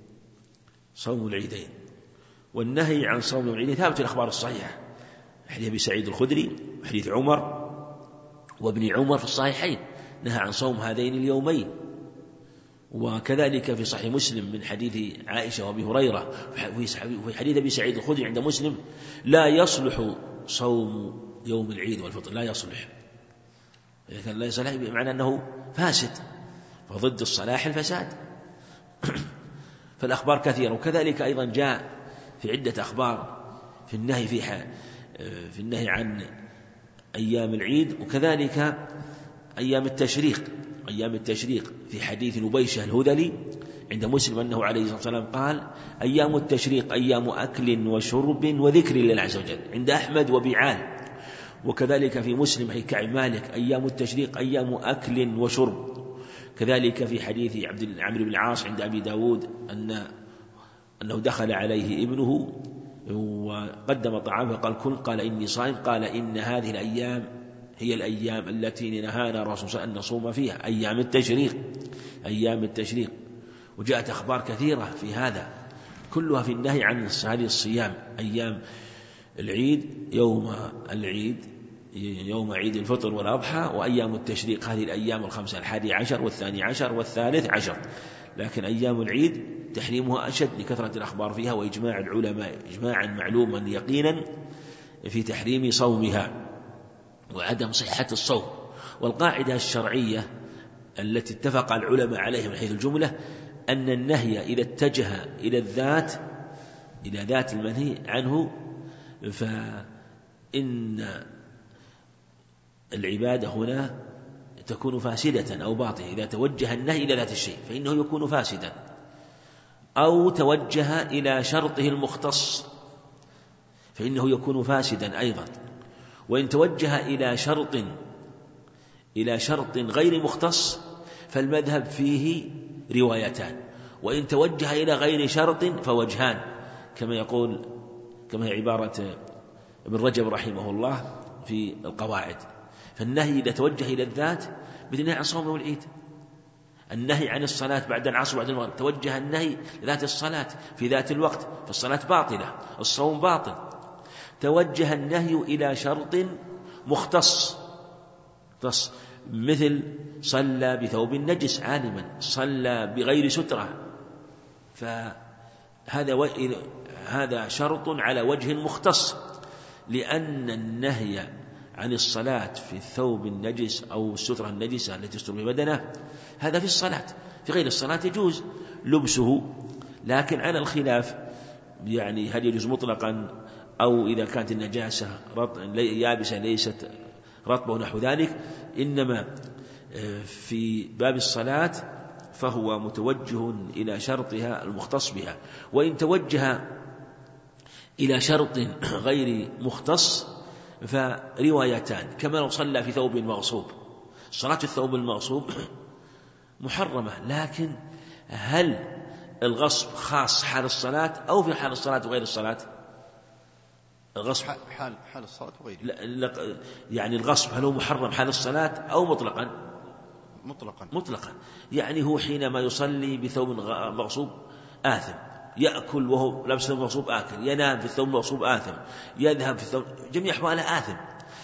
والنهي عن صوم العيدين ثابت في الأخبار الصحيحة، حديث أبي سعيد الخدري وحديث عمر وابن عمر في الصحيحين نهى عن صوم هذين اليومين، وكذلك في صحيح مسلم من حديث عائشة وابي هريرة في حديث أبي سعيد الخدري عند مسلم لا يصلح صوم يوم العيد والفطر، لا يصلح. إذا كان لا يصلح بمعنى أنه فاسد، فضد الصلاح الفساد. فالأخبار كثيرة، وكذلك أيضا جاء في عدة أخبار في النهي عن أيام العيد، وكذلك أيام التشريق في حديث نبيشة الهذلي عند مسلم أنه عليه الصلاة والسلام قال أيام التشريق أيام أكل وشرب وذكر لله عز وجل، عند أحمد وبعال. وكذلك في مسلم حديث كعب مالك أيام التشريق أيام أكل وشرب. كذلك في حديث عمرو بن العاص عند أبي داود أنه دخل عليه ابنه وقدم طعام فقال كل، قال إني صائم، قال إن هذه الأيام هي الأيام التي نهانا الرسول صلى الله عليه وسلم أن نصوم فيها، أيام التشريق. وجاءت أخبار كثيرة في هذا كلها في النهي عن هذه الصيام. أيام العيد، يوم عيد الفطر والأضحى، وأيام التشريق هذه الأيام الخمسة، 11 و12 و13. لكن أيام العيد تحريمها أشد لكثرة الأخبار فيها وإجماع العلماء إجماعا معلوما يقينا في تحريم صومها وعدم صحة الصوم. والقاعدة الشرعية التي اتفق العلماء عليها من حيث الجملة أن النهي إذا اتجه إلى ذات المنهي عنه فإن العبادة هنا تكون فاسدة أو باطلة. إذا توجه النهي إلى ذات الشيء فإنه يكون فاسدا، أو توجه إلى شرطه المختص فإنه يكون فاسدا أيضا. وإن توجه إلى شرط غير مختص فالمذهب فيه روايتان، وإن توجه إلى غير شرط فوجهان، كما هي عبارة ابن رجب رحمه الله في القواعد. فالنهي إذا توجه إلى الذات مثل النهي عن صوم والعيد، النهي عن الصلاة بعد العصر وبعد المغرب، توجه النهي لذات الصلاة في ذات الوقت فالصلاة باطلة، الصوم باطل. توجه النهي إلى شرط مختص مثل صلى بثوب نجس عالما، صلى بغير سترة، فهذا شرط على وجه مختص، لأن النهي عن الصلاة في الثوب النجس أو السترة النجسة التي تستر ببدنه هذا في الصلاة، في غير الصلاة يجوز لبسه. لكن على الخلاف يعني هل يجوز مطلقا أو إذا كانت النجاسة يابسة ليست رطبة ونحو ذلك. إنما في باب الصلاة فهو متوجه إلى شرطها المختص بها. وإن توجه إلى شرط غير مختص فروايتان، كما لو صلى في ثوب مغصوب. صلاة الثوب المغصوب محرمة، لكن هل الغصب خاص حال الصلاة أو في حال الصلاة وغير الصلاة؟ الغصب حال الصلاة وغيره. يعني الغصب هل هو محرم حال الصلاة أو مطلقا؟ يعني هو حينما يصلي بثوب مغصوب آثم، يأكل وهو لابس ثوب مغصوب آكل، ينام في الثوب المغصوب آثم، يذهب في الثوب، جميع أحواله آثم.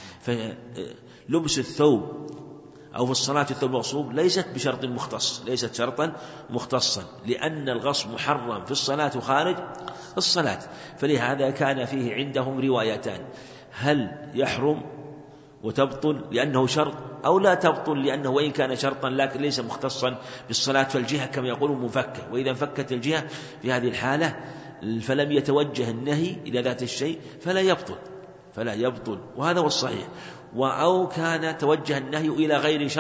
فلبس الثوب أو في الصلاة الثوب المغصوب ليست شرطا مختصا، لأن الغصب محرم في الصلاة وخارج الصلاة. فلهذا كان فيه عندهم روايتان، هل يحرم وتبطل لأنه شرط أو لا تبطل لأنه وإن كان شرطا لكن ليس مختصا بالصلاة، فالجهة كما يقولون منفكة، وإذا انفكت الجهة في هذه الحالة فلم يتوجه النهي إلى ذات الشيء فلا يبطل، وهذا هو الصحيح. أو كان توجه النهي إلى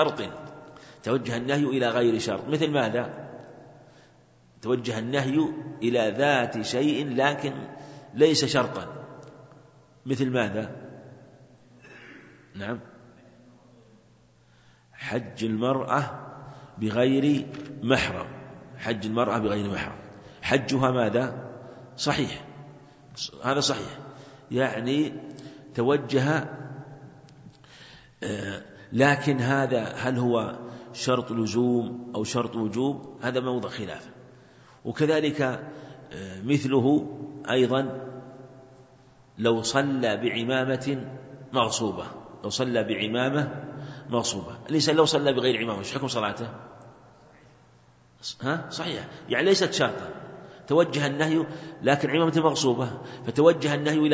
غير شرط، مثل ماذا؟ توجه النهي إلى ذات شيء لكن ليس شرطا، مثل ماذا؟ نعم، حج المرأة بغير محرم، حجها ماذا؟ صحيح، هذا صحيح، يعني توجه، لكن هذا هل هو شرط لزوم أو شرط وجوب؟ هذا موضع خلاف. وكذلك مثله أيضا لو صلى بعمامة مغصوبة، ليس لو صلى بغير عمامة ايش حكم صلاته؟ صحيح، يعني ليست شرطا، توجه النهي لكن عمامة مغصوبة، فتوجه النهي إلى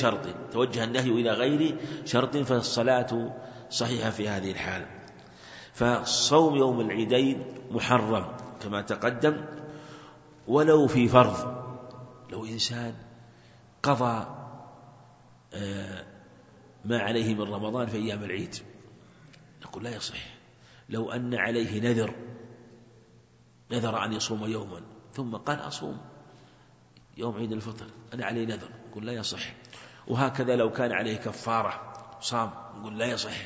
غير شرط فالصلاة صحيحة في هذه الحال. فصوم يوم العيدين محرم كما تقدم، ولو في فرض، لو إنسان قضى ما عليه من رمضان في أيام العيد نقول لا يصح. لو أن عليه نذر أن يصوم يوما ثم قال أصوم يوم عيد الفطر، أنا عليه نذر، نقول لا يصح. وهكذا لو كان عليه كفارة صام نقول لا يصح.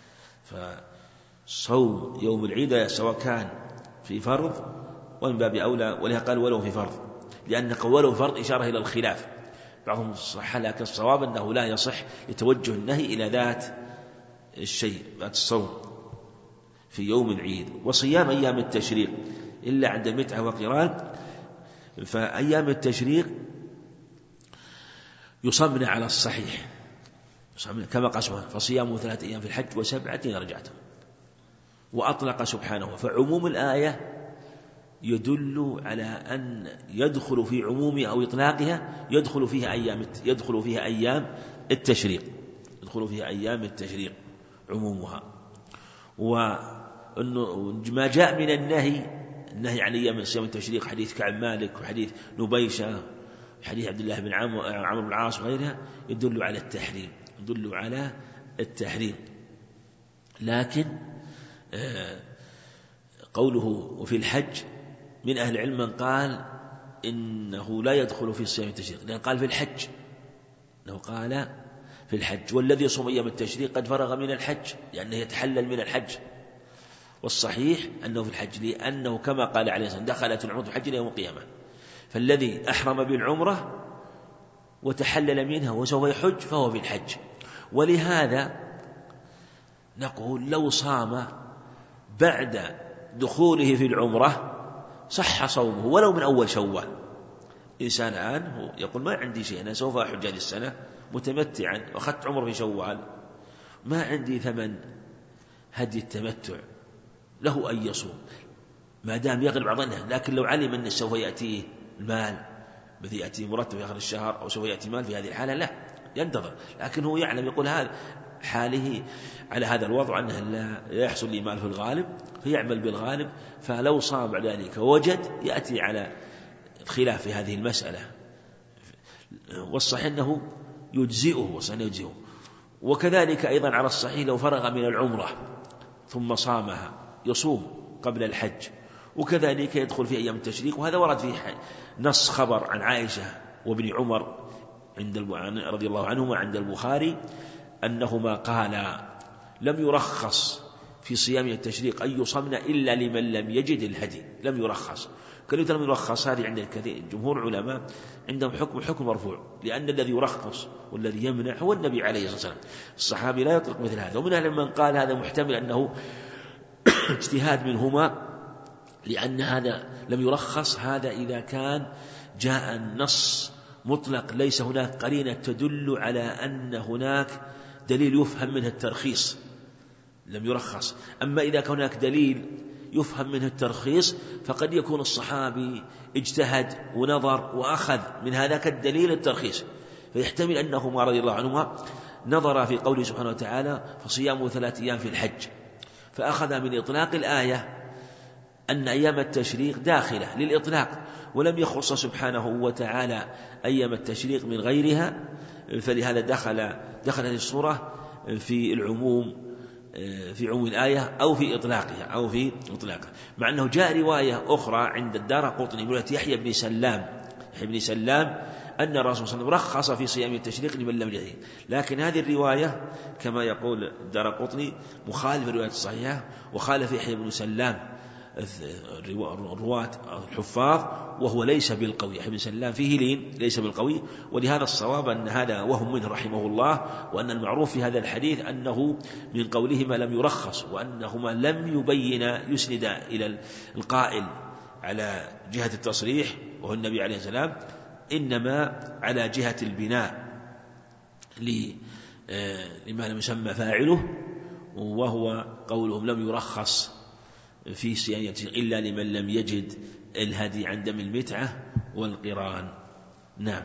فصوم يوم العيد سواء كان في فرض ومن باب أولى، ولها قال ولو في فرض، لأن ولو فرض إشارة إلى الخلاف، بعضهم صح، لكن الصواب أنه لا يصح لتوجه النهي إلى ذات الشيء، ذات الصوم في يوم العيد. وصيام أيام التشريق إلا عند المتعة وقران، فأيام التشريق يصمنا على الصحيح كما قال سبحانه فصيام 3 أيام في الحج و7 إذا رجعتم. وأطلق سبحانه، فعموم الآية يدل على أن يدخل في عموم أو إطلاقها يدخل فيها أيام التشريق، يدخل فيها أيام التشريق عمومها. وما جاء من النهي عن أيام صيام التشريق، حديث كعب مالك وحديث نبيشة وحديث عبد الله بن عمرو بن العاص وغيرها، يدل على التحريم. لكن قوله وفي الحج، من أهل العلم من قال إنه لا يدخل في صيام التشريق، لأنه قال في الحج، إنه قال في الحج، والذي يصوم أيام التشريق قد فرغ من الحج، لأنه يتحلل من الحج. والصحيح أنه في الحج، لأنه كما قال عليه الصلاة والسلام دخلت العمرة في الحج يوم القيامة، فالذي أحرم بالعمرة وتحلل منها وسوف يحج فهو في الحج. ولهذا نقول لو صام بعد دخوله في العمرة صح صومه ولو من أول شوال. إنسان الآن يقول ما عندي شيء، أنا سوف أحج هذه السنة متمتعا وأخذت عمره في شوال، ما عندي ثمن هدي التمتع، له أن يصوم ما دام يغلب على ظنه. لكن لو علم أن سوف يأتيه المال الذي يأتيه مرتب في آخر الشهر أو سوف يأتي مال، في هذه الحالة لا ينتظر. لكن هو يعلم، يقول هذا حاله على هذا الوضع أنه لا يحصل لي مال في الغالب، فيعمل بالغالب. فلو صام بعد ذلك ووجد يأتي على الخلاف في هذه المسألة، والصحيح أنه يجزئه. وكذلك أيضا على الصحيح لو فرغ من العمرة ثم صامها يصوم قبل الحج، وكذلك يدخل في أيام التشريق. وهذا ورد فيه نص خبر عن عائشة وابن عمر رضي الله عنهما عند البخاري أنهما قالا لم يرخص في صيام التشريق أن يصمن إلا لمن لم يجد الهدي. لم يرخص، كلمة لم يرخص هذه عند الكثير جمهور العلماء عندهم حكم مرفوع، لأن الذي يرخص والذي يمنع هو النبي عليه الصلاة والسلام. الصحابي لا يطلق مثل هذا. ومن أهل من قال هذا محتمل أنه اجتهاد منهما، لأن هذا لم يرخص هذا إذا كان جاء النص مطلق ليس هناك قرينة تدل على أن هناك دليل يفهم منه الترخيص، لم يرخص. أما إذا كان هناك دليل يفهم منه الترخيص فقد يكون الصحابي اجتهد ونظر وأخذ من هذاك الدليل الترخيص، فيحتمل أنهما رضي الله عنهما نظر في قوله سبحانه وتعالى فصيام 3 أيام في الحج، فأخذ من إطلاق الآية أن أيام التشريق داخلة للإطلاق، ولم يخص سبحانه وتعالى أيام التشريق من غيرها. فلهذا دخل هذه الصورة في العموم، في عموم الآية أو في إطلاقها. مع أنه جاء رواية أخرى عند الدارقطني من يحيى بن سلام أن الرسول صلى الله عليه وسلم رخص في صيام التشريق لمن لم يجد. لكن هذه الرواية كما يقول الدارقطني مخالف الرواية الصحيحة، وخالف يحيى بن سلام الرواة الحفاظ، وهو ليس بالقوي. يحيى بن سلام فيه لين ليس بالقوي. ولهذا الصواب أن هذا وهم منه رحمه الله، وأن المعروف في هذا الحديث أنه من قولهما لم يرخص، وأنهما لم يبين يسند إلى القائل على جهة التصريح وهو النبي عليه السلام، إنما على جهة البناء لما لم يسمى فاعله، وهو قولهم لم يرخص في صيام إلا لمن لم يجد الهدي عند المتعة والقران. نعم.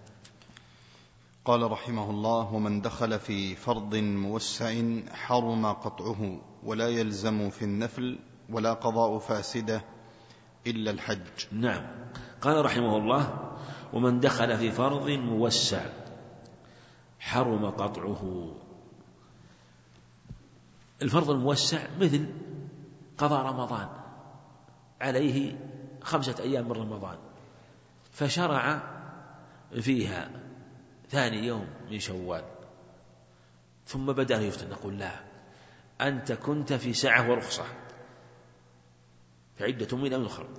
قال رحمه الله ومن دخل في فرض موسع حرم قطعه ولا يلزم في النفل ولا قضاء فاسدة إلا الحج. نعم. قال رحمه الله ومن دخل في فرض موسع حرم قطعه. الفرض الموسع مثل قضاء رمضان، عليه 5 أيام من رمضان، فشرع فيها 2 يوم من شوال ثم بدأ يفتن، نقول لا، أنت كنت في سعة ورخصة فعدة من أيام أخرى،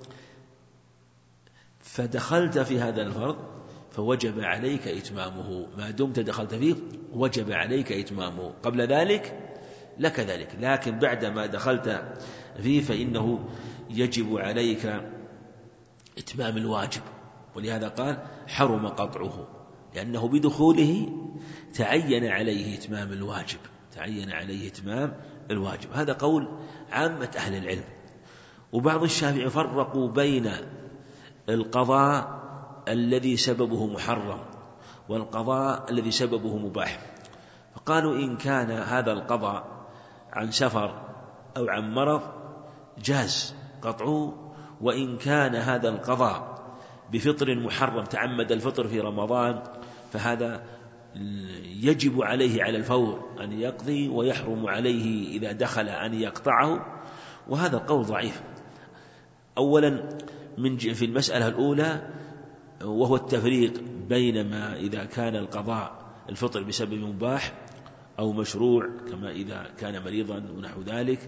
فدخلت في هذا الفرض فوجب عليك إتمامه، ما دمت دخلت فيه وجب عليك إتمامه، قبل ذلك لك ذلك، لكن بعدما دخلت فيه فإنه يجب عليك إتمام الواجب. ولهذا قال حرم قطعه، لأنه بدخوله تعين عليه إتمام الواجب، تعين عليه إتمام الواجب. هذا قول عامة أهل العلم. وبعض الشافعي فرقوا بين القضاء الذي سببه محرم والقضاء الذي سببه مباح، فقالوا إن كان هذا القضاء عن سفر أو عن مرض جاز قطعه، وإن كان هذا القضاء بفطر محرم تعمد الفطر في رمضان فهذا يجب عليه على الفور أن يقضي، ويحرم عليه إذا دخل أن يقطعه. وهذا القول ضعيف. أولا في المسألة الأولى وهو التفريق بين ما إذا كان القضاء الفطر بسبب مباح أو مشروع كما إذا كان مريضا ونحو ذلك،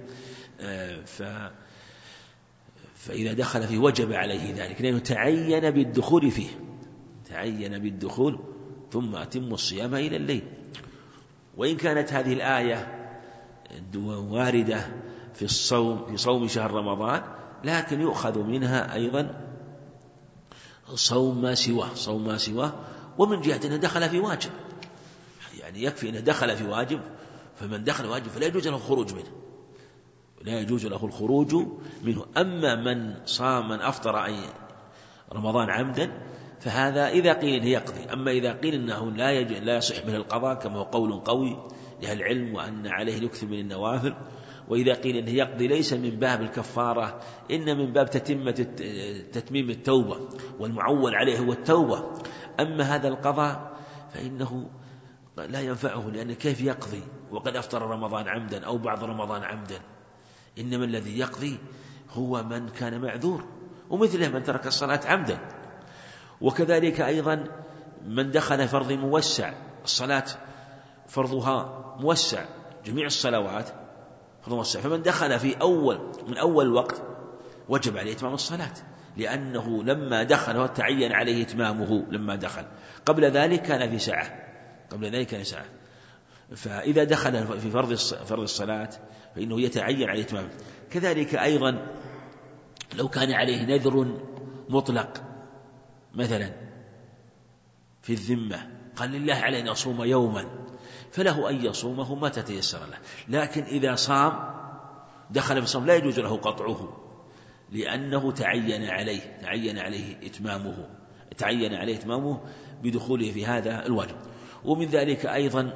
فإذا دخل فيه وجب عليه ذلك لأنه تعين بالدخول فيه، تعين بالدخول، ثم أتم الصيام إلى الليل. وإن كانت هذه الآية واردة في الصوم في صوم شهر رمضان، لكن يؤخذ منها أيضا صوم ما سواه، ومن جهة أنه دخل في واجب، يعني يكفي أنه دخل في واجب، فمن دخل واجب فلا يجوز له الخروج منه، لا يجوز له الخروج منه. أما من صام من أفطر أي رمضان عمدا فهذا إذا قيل إنه يقضي، أما إذا قيل إنه لا يصح به القضاء كما هو قول قوي لأهل العلم وأن عليه يكثر من النوافل، وإذا قيل إنه يقضي ليس من باب الكفارة، إن من باب تتميم التوبة، والمعول عليه هو التوبة. أما هذا القضاء فإنه لا ينفعه، لأن كيف يقضي وقد أفطر رمضان عمدا أو بعض رمضان عمدا؟ إنما الذي يقضي هو من كان معذور، ومثله من ترك الصلاة عمدا. وكذلك أيضا من دخل فرض موسع، الصلاة فرضها موسع، جميع الصلوات فرض موسع، فمن دخل في من أول وقت وجب عليه إتمام الصلاة، لأنه لما دخل تعين عليه إتمامه لما دخل، قبل ذلك كان في ساعة، فإذا دخل في فرض الصلاة فإنه يتعين عليه إتمامه. كذلك أيضا لو كان عليه نذر مطلق مثلا في الذمة، قال لله علي أن أصوم يوما، فله أن يصومه متى تيسر له، لكن إذا صام دخل في الصوم لا يجوز له قطعه، لأنه تعين عليه إتمامه بدخوله في هذا الواجب. ومن ذلك أيضا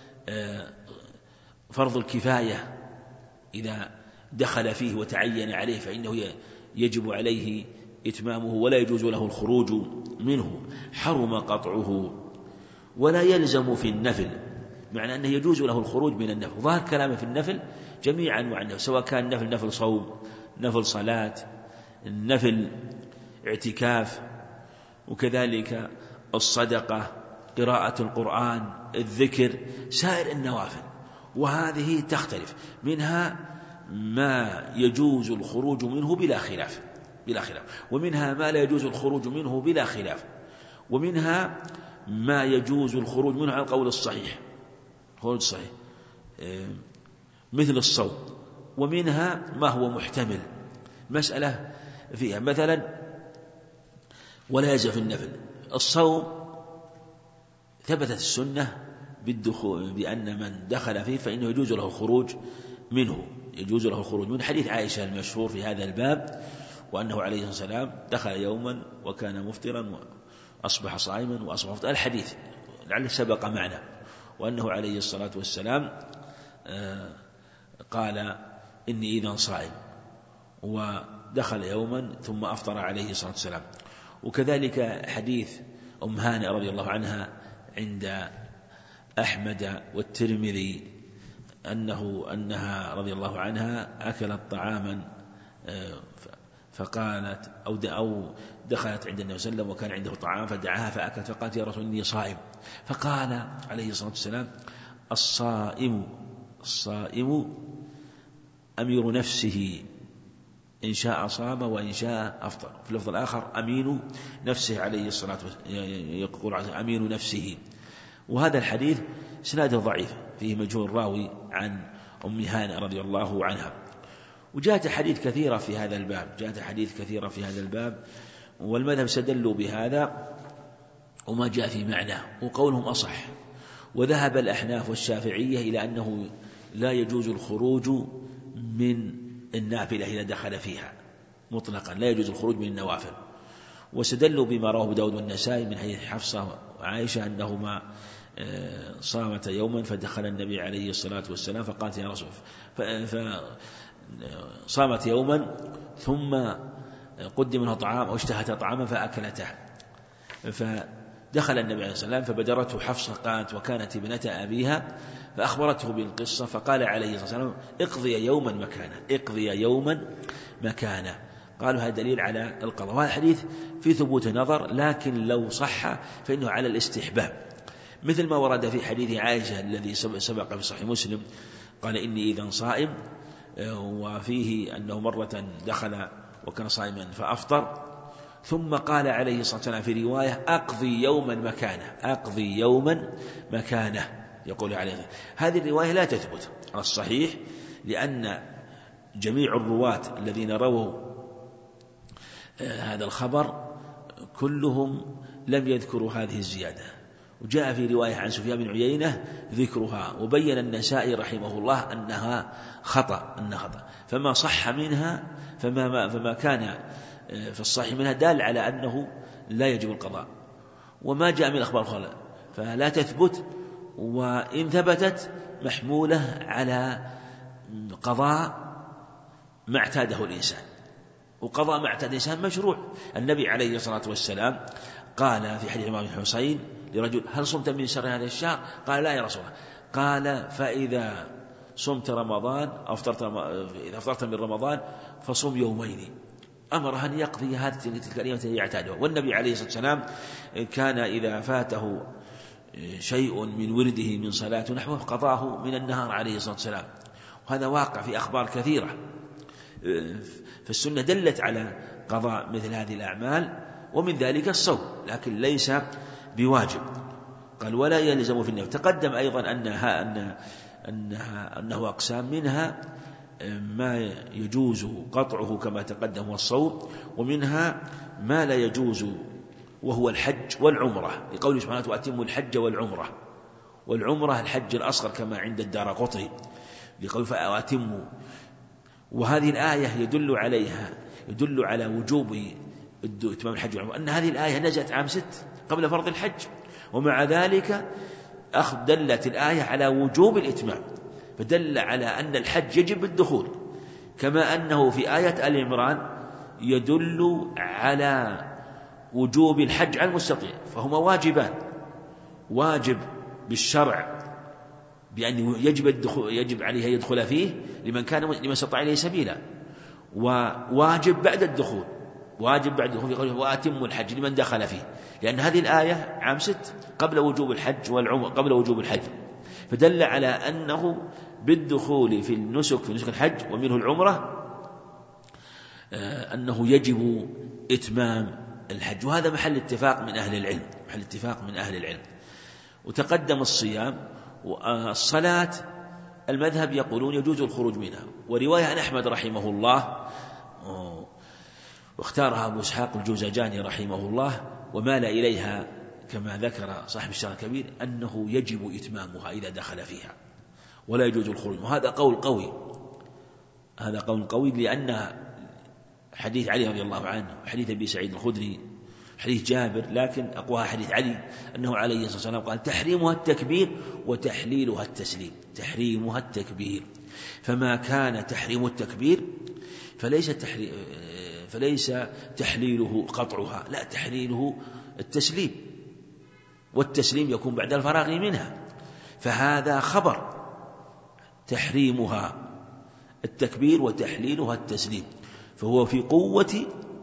فرض الكفاية إذا دخل فيه وتعين عليه فإنه يجب عليه إتمامه ولا يجوز له الخروج منه، حرم قطعه. ولا يلزم في النفل، معنى أنه يجوز له الخروج من النفل. ظاهر كلامه في النفل جميع أنواع النفل، سواء كان نفل صوم، نفل صلاة، نفل اعتكاف، وكذلك الصدقة، قراءة القرآن، الذكر، سائر النوافل. وهذه تختلف، منها ما يجوز الخروج منه بلا خلاف، ومنها ما لا يجوز الخروج منه بلا خلاف، ومنها ما يجوز الخروج منه على القول الصحيح مثل الصوم، ومنها ما هو محتمل، مسألة فيها مثلا ولا يلزم في النفل. الصوم ثبتت السنة بالدخول بأن من دخل فيه فإنه يجوز له الخروج منه، من حديث عائشة المشهور في هذا الباب، وأنه عليه الصلاة والسلام دخل يوما وكان مفطرا وأصبح صائما وأصبح مفطرا، الحديث لعله سبق معنا، وأنه عليه الصلاة والسلام قال إني إذا صائم، ودخل يوما ثم أفطر عليه الصلاة والسلام. وكذلك حديث أم هانئ رضي الله عنها عند أحمد والترمذي أنها رضي الله عنها أكلت طعاما فقالت أو دخلت عند النبي صلى الله عليه وسلم وكان عنده طعام فدعاها فأكلت، فقالت يا رسول إني صائم، فقال عليه الصلاة والسلام الصائم أمير نفسه إن شاء صام وإن شاء أفطر. في اللفظ الآخر أمين نفسه عليه الصلاة والسلام، يقول أمين نفسه. وهذا الحديث إسناده ضعيف، فيه مجهول راوي عن أم هانئ رضي الله عنها. وجاءت حديث كثيرة في هذا الباب، والمذهب استدلوا بهذا وما جاء في معناه، وقولهم أصح. وذهب الأحناف والشافعية إلى أنه لا يجوز الخروج من النافلة إذا دخل فيها مطلقا، لا يجوز الخروج من النوافل. واستدلوا بما رواه أبو داود والنسائي من حديث حفصة وعائشة أنهما صامت يوما فدخل النبي عليه الصلاة والسلام فقالت يا رسول، فصامت يوما ثم قدم منها طعام أو اشتهت طعاما فأكلته، فدخل النبي عليه الصلاة والسلام فبدرته حفصة قالت وكانت ابنة أبيها، فأخبرته بالقصة فقال عليه الصلاة والسلام اقضي يوما مكانه. قالوا هذا دليل على القضاء. وهذا الحديث في ثبوت نظر، لكن لو صح فإنه على الاستحباب، مثل ما ورد في حديث عائشة الذي سبق في صحيح مسلم قال إني إذا صائم، وفيه أنه مرة دخل وكان صائما فأفطر، ثم قال عليه الصلاة والسلام في رواية أقضي يوما مكانه يقول عليه. هذه الرواية لا تثبت على الصحيح، لأن جميع الرواة الذين رووا هذا الخبر كلهم لم يذكروا هذه الزيادة. وجاء في رواية عن سفيان بن عيينة ذكرها، وبين النسائي رحمه الله أنها خطأ، فما صح منها فما كان في الصحيح منها دال على أنه لا يجب القضاء. وما جاء من الأخبار الخلق فلا تثبت، وإن ثبتت محمولة على قضاء ما اعتاده الإنسان، وقضاء ما اعتاد الإنسان مشروع. النبي عليه الصلاة والسلام قال في حديث الإمام الحسين لرجل هل صمت من شر هذا الشهر؟ قال لا يا رسول الله. قال فإذا صمت رمضان إذا أفطرت من رمضان فصم يومين. أمره أن يقضي هذه تلك الأيام التي يعتادها. والنبي عليه الصلاة والسلام كان إذا فاته شيء من ورده من صلاة نحوه قضاه من النهار عليه الصلاة والسلام. وهذا واقع في أخبار كثيرة، فالسنة دلت على قضاء مثل هذه الأعمال، ومن ذلك الصوم، لكن ليس بواجب. قال ولا يلزم في النفل. تقدم أيضا أنه أقسام، منها ما يجوز قطعه كما تقدم هو الصوم، ومنها ما لا يجوز وهو الحج والعمرة، لقوله سبحانه وأتموا الحج والعمرة الحج الأصغر كما عند الدارقطني لقوله فأتموا. وهذه الآية يدل على وجوب إتمام الحج والعمرة، أن هذه الآية نزلت عام 6 قبل فرض الحج، ومع ذلك دلت الآية على وجوب الإتمام، فدل على أن الحج يجب الدخول، كما أنه في آية آل عمران يدل على وجوب الحج على المستطيع. فهما واجبان، واجب بالشرع بأنه يجب عليه يدخل فيه لمن استطاع إليه سبيلا، وواجب بعد الدخول في قوله وأتموا الحج لمن دخل فيه، لأن هذه الآية عام 6 قبل وجوب الحج والعمرة، قبل وجوب الحج، فدل على أنه بالدخول في نسك الحج ومنه العمرة أنه يجب إتمام الحج. وهذا محل اتفاق من أهل العلم. وتقدم الصيام والصلاة، المذهب يقولون يجوز الخروج منها، ورواية عن أحمد رحمه الله واختارها أبو إسحاق الجوزجاني رحمه الله ومال إليها كما ذكر صاحب الشرح الكبير أنه يجب إتمامها إذا دخل فيها ولا يجوز الخروج. وهذا قول قوي، لأن حديث علي رضي الله عنه، حديث أبي سعيد الخدري، حديث جابر، لكن أقواها حديث علي أنه عليه الصلاة والسلام قال تحريمها التكبير وتحليلها التسليم. تحريمها التكبير، فما كان تحريم التكبير فليس تحليله قطعها، لا، تحليله التسليم، والتسليم يكون بعد الفراغ منها. فهذا خبر تحريمها التكبير وتحليلها التسليم، فهو في قوة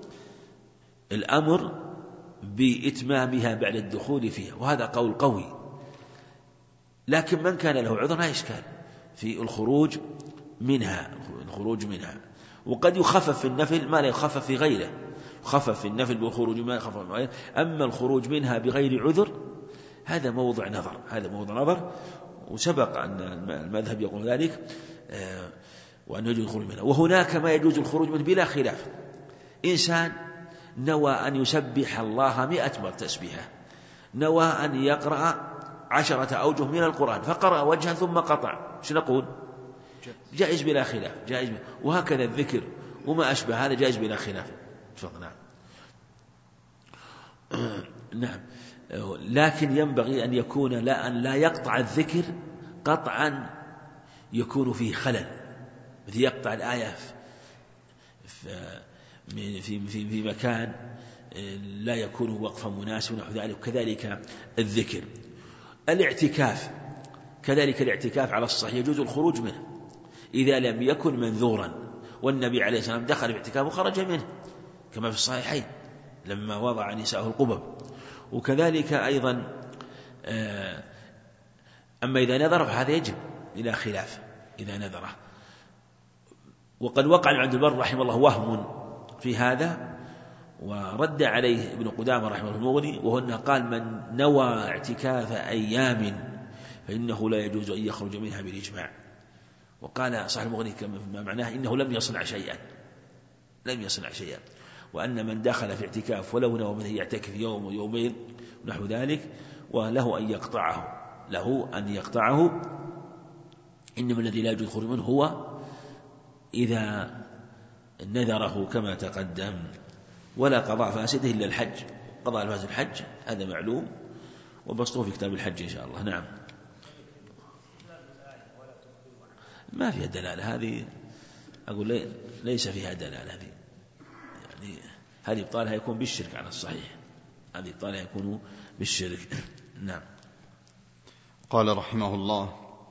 الأمر بإتمامها بعد الدخول فيها. وهذا قول قوي، لكن من كان له عذر لا إشكال في الخروج منها، وقد يخفف في النفل ما لا يخفف في غيره، يخفف في النفل بالخروج ما يخفف في غيره. أما الخروج منها بغير عذر هذا موضع نظر، وسبق أن المذهب يقول ذلك، وأن يجوز الخروج منها. وهناك ما يجوز الخروج منه بلا خلاف. إنسان نوى أن يسبح الله 100 مرة تسبيحة، نوى أن يقرأ 10 أوجه من القرآن فقرأ وجها ثم قطع، شو نقول؟ جائز بلا خلاف، جائز. وهكذا الذكر وما أشبه هذا جائز بلا خلاف. تفضل. نعم. لكن ينبغي أن يكون لا يقطع الذكر قطعا يكون فيه خلل، مثل يقطع الآية في مكان لا يكون وقفا مناسبا ونحو ذلك. وكذلك الذكر. الاعتكاف كذلك، الاعتكاف على الصحيح يجوز الخروج منه إذا لم يكن منذورا، والنبي عليه الصلاة والسلام دخل الاعتكاف وخرج منه كما في الصحيحين لما وضع نساءه القبب. وكذلك أيضا أما إذا نذر فهذا يجب إلى خلاف إذا نذره. وقد وقع عند البر رحمه الله وهم في هذا، ورد عليه ابن قدامة رحمه الله المغني، وهو أنه قال من نوى اعتكاف أيام فإنه لا يجوز أن يخرج منها بالإجماع. وقال صاحب المغني كما معناه إنه لم يصنع شيئا، وأن من دخل في اعتكاف ولو نوى منه يعتكف يوم ويومين ونحو ذلك وله أن يقطعه. إنما الذي لا يجوز الخروج منه هو إذا نذره كما تقدم. ولا قضاء فاسده إلا الحج، قضاء الفاسد الحج هذا معلوم وبسطه في كتاب الحج إن شاء الله. نعم. ما فيها دلالة هذه، أقول ليس فيها دلالة هذه، يعني هذه إبطالها يكون بالشرك على الصحيح، هذه إبطالها يكون بالشرك. نعم. قال رحمه الله: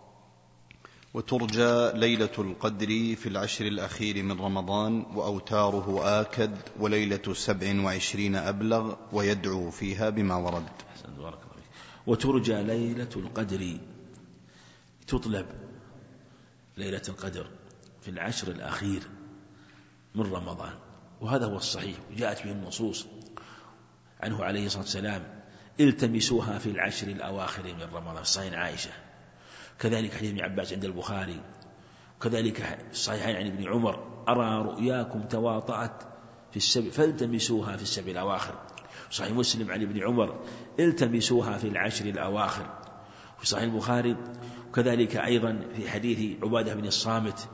وترجى ليلة القدر في العشر الأخير من رمضان، وأوتاره آكد، وليلة 27 أبلغ، ويدعو فيها بما ورد. وترجى ليلة القدر، تطلب ليلة القدر في العشر الأخير من رمضان، وهذا هو الصحيح، وجاءت به النصوص عنه عليه الصلاة والسلام: التمسوها في العشر الأواخر من رمضان، صحيح عائشة. كذلك حديث ابن عباس عند البخاري، وكذلك الصحيحين عن ابن عمر: أرى رؤياكم تواطأت في السبع فالتمسوها في السبع الأواخر. صحيح مسلم عن ابن عمر: التمسوها في العشر الأواخر. في صحيح البخاري وكذلك أيضا في حديث عبادة بن الصامت،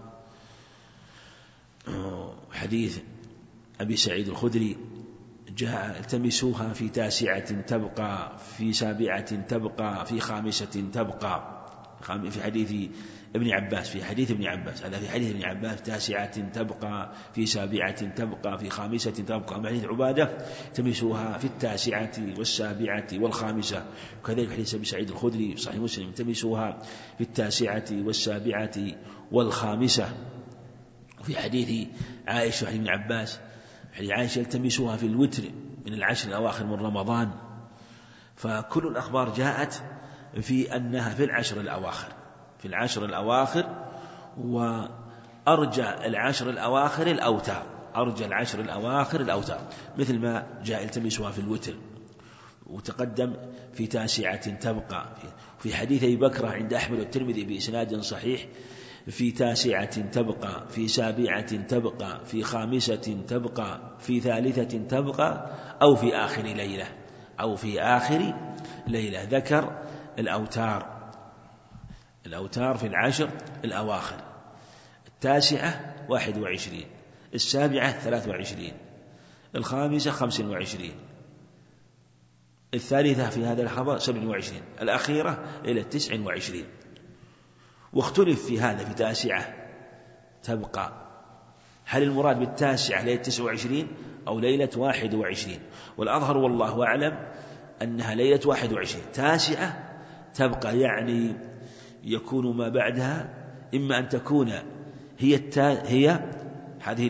حديث أبي سعيد الخدري جاء: التمسوها في 9 تبقى، في 7 تبقى، في 5 تبقى. في حديث ابن عباس، هذا في حديث ابن عباس: 9 تبقى، في 7 تبقى، في 5 تبقى. مع حديث عبادة: تمسوها في 9 والسابعة والخامسة. وكذلك حديث أبي سعيد الخدري صحيح مسلم: تمسوها في 9 والسابعة والخامسة. وفي حديث عائشة وحديث ابن عباس حديث عائشة: التمسوها في الوتر من العشر الأواخر من رمضان. فكل الأخبار جاءت في أنها في العشر الأواخر، وأرجى العشر الأواخر الأوتار، مثل ما جاء: التمسوها في الوتر. وتقدم في 9 تبقى. في حديث أبي بكر عند أحمد والترمذي بإسناد صحيح: في 9 تبقى، في 7 تبقى، في 5 تبقى، في 3 تبقى، أو في آخر ليلة. ذكر الأوتار في العشر الأواخر: 9 21، 7 23، 5 25، 3 في هذا الخبر 27، الأخيرة ليلة 29. واختلف في هذا في 9 تبقى، هل المراد بالتاسعة ليلة 29 أو ليلة 21؟ والأظهر والله أعلم أنها ليلة 21. 9 تبقى يعني يكون ما بعدها إما أن تكون هي هذه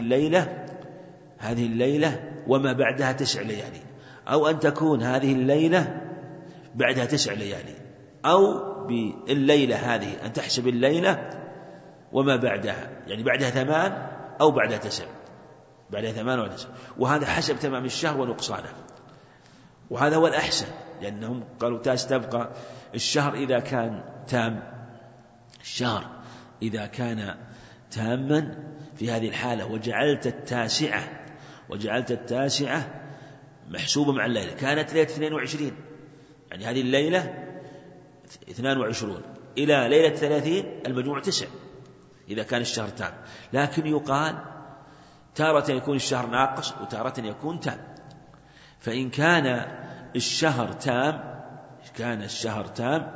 الليلة وما بعدها 9 ليالي، أو أن تكون هذه الليلة بعدها 9 ليالي، أو بالليلة هذه أن تحسب الليلة وما بعدها، يعني بعدها 8 أو بعدها 9، بعدها 8 أو 9، وهذا حسب تمام الشهر ونقصانه، وهذا هو الأحسن، لأنهم قالوا تبقى الشهر إذا كان تام، الشهر إذا كان تاما في هذه الحالة وجعلت التاسعة محسوبة مع الليلة، كانت ليلة 22، يعني هذه الليلة 22 إلى ليلة 30 المجموع 9 إذا كان الشهر تام. لكن يقال تارة يكون الشهر ناقص وتارة يكون تام، فإن كان الشهر تام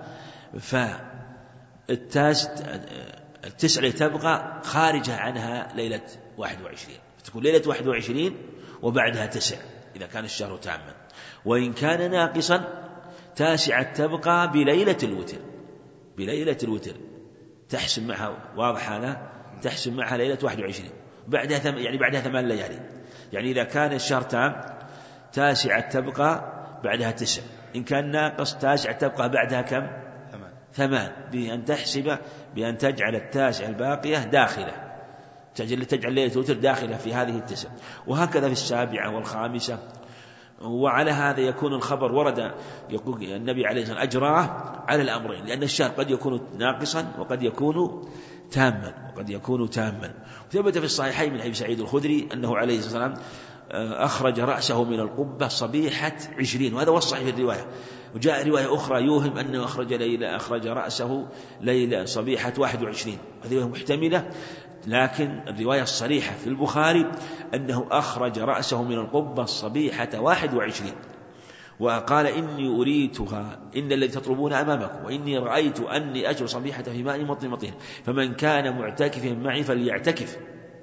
فالتسعة تبقى خارجة عنها ليلة 21، فتكون ليلة 21 وبعدها 9 إذا كان الشهر تاما. وإن كان ناقصا تاسعة تبقى بليلة الوتر تحسب معها، واضح هذا، تحسب معها ليلة 21 بعدها يعني بعدها 8 ليالي، يعني إذا كان الشهر تام تاسعة تبقى بعدها 9، إن كان ناقص تاسعة تبقى بعدها كم؟ 8، بأن تجعل التاسعة الباقية داخلة، تجعل ليلة الوتر داخلة في هذه 9، وهكذا في 7 و5. وعلى هذا يكون الخبر ورد، يقول النبي عليه الصلاة والسلام أجراه على الأمرين، لأن الشهر قد يكون ناقصا وقد يكون تاما. ثبت في الصحيحين من حديث سعيد الخدري أنه عليه الصلاة والسلام أخرج رأسه من القبة صبيحة 20، وهذا هو الصحيح في الرواية. وجاء رواية أخرى يوهم أنه أخرج رأسه ليلة صبيحة 21، هذه محتملة، لكن الرواية الصريحة في البخاري أنه أخرج رأسه من القبة صبيحة 21، وقال إني أريتها إن الذي تطلبون أمامكم، وإني رأيت أني أجر صبيحة في ماء مطين، فمن كان معتكفا معي فليعتكف.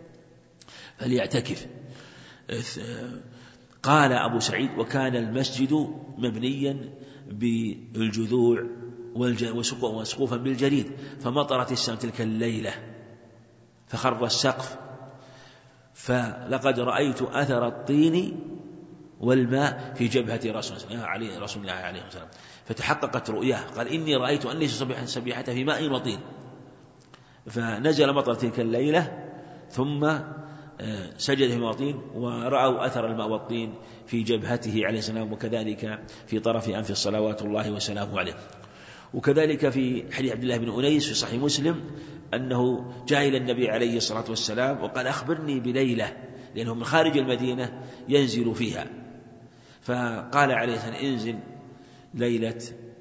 قال أبو سعيد: وكان المسجد مبنيا بالجذوع وسقوفا بالجريد، فمطرت السماء تلك الليلة فخر السقف، فلقد رأيت أثر الطين والماء في جبهة رسول الله عليه وسلم، فتحققت رؤياه، قال: إني رأيت أني سبيحة في ماء وطين. فنزل مطر تلك الليلة ثم سجد في المطين، ورأوا أثر الماء والطين في جبهته عليه السلام، وكذلك في طرف أنف صلوات الله وسلامه عليه. وكذلك في حديث عبد الله بن أنيس في صحيح مسلم أنه جاء إلى النبي عليه الصلاة والسلام وقال: أخبرني بليلة، لأنه من خارج المدينة ينزل فيها، فقال عليه السلام: انزل ليلة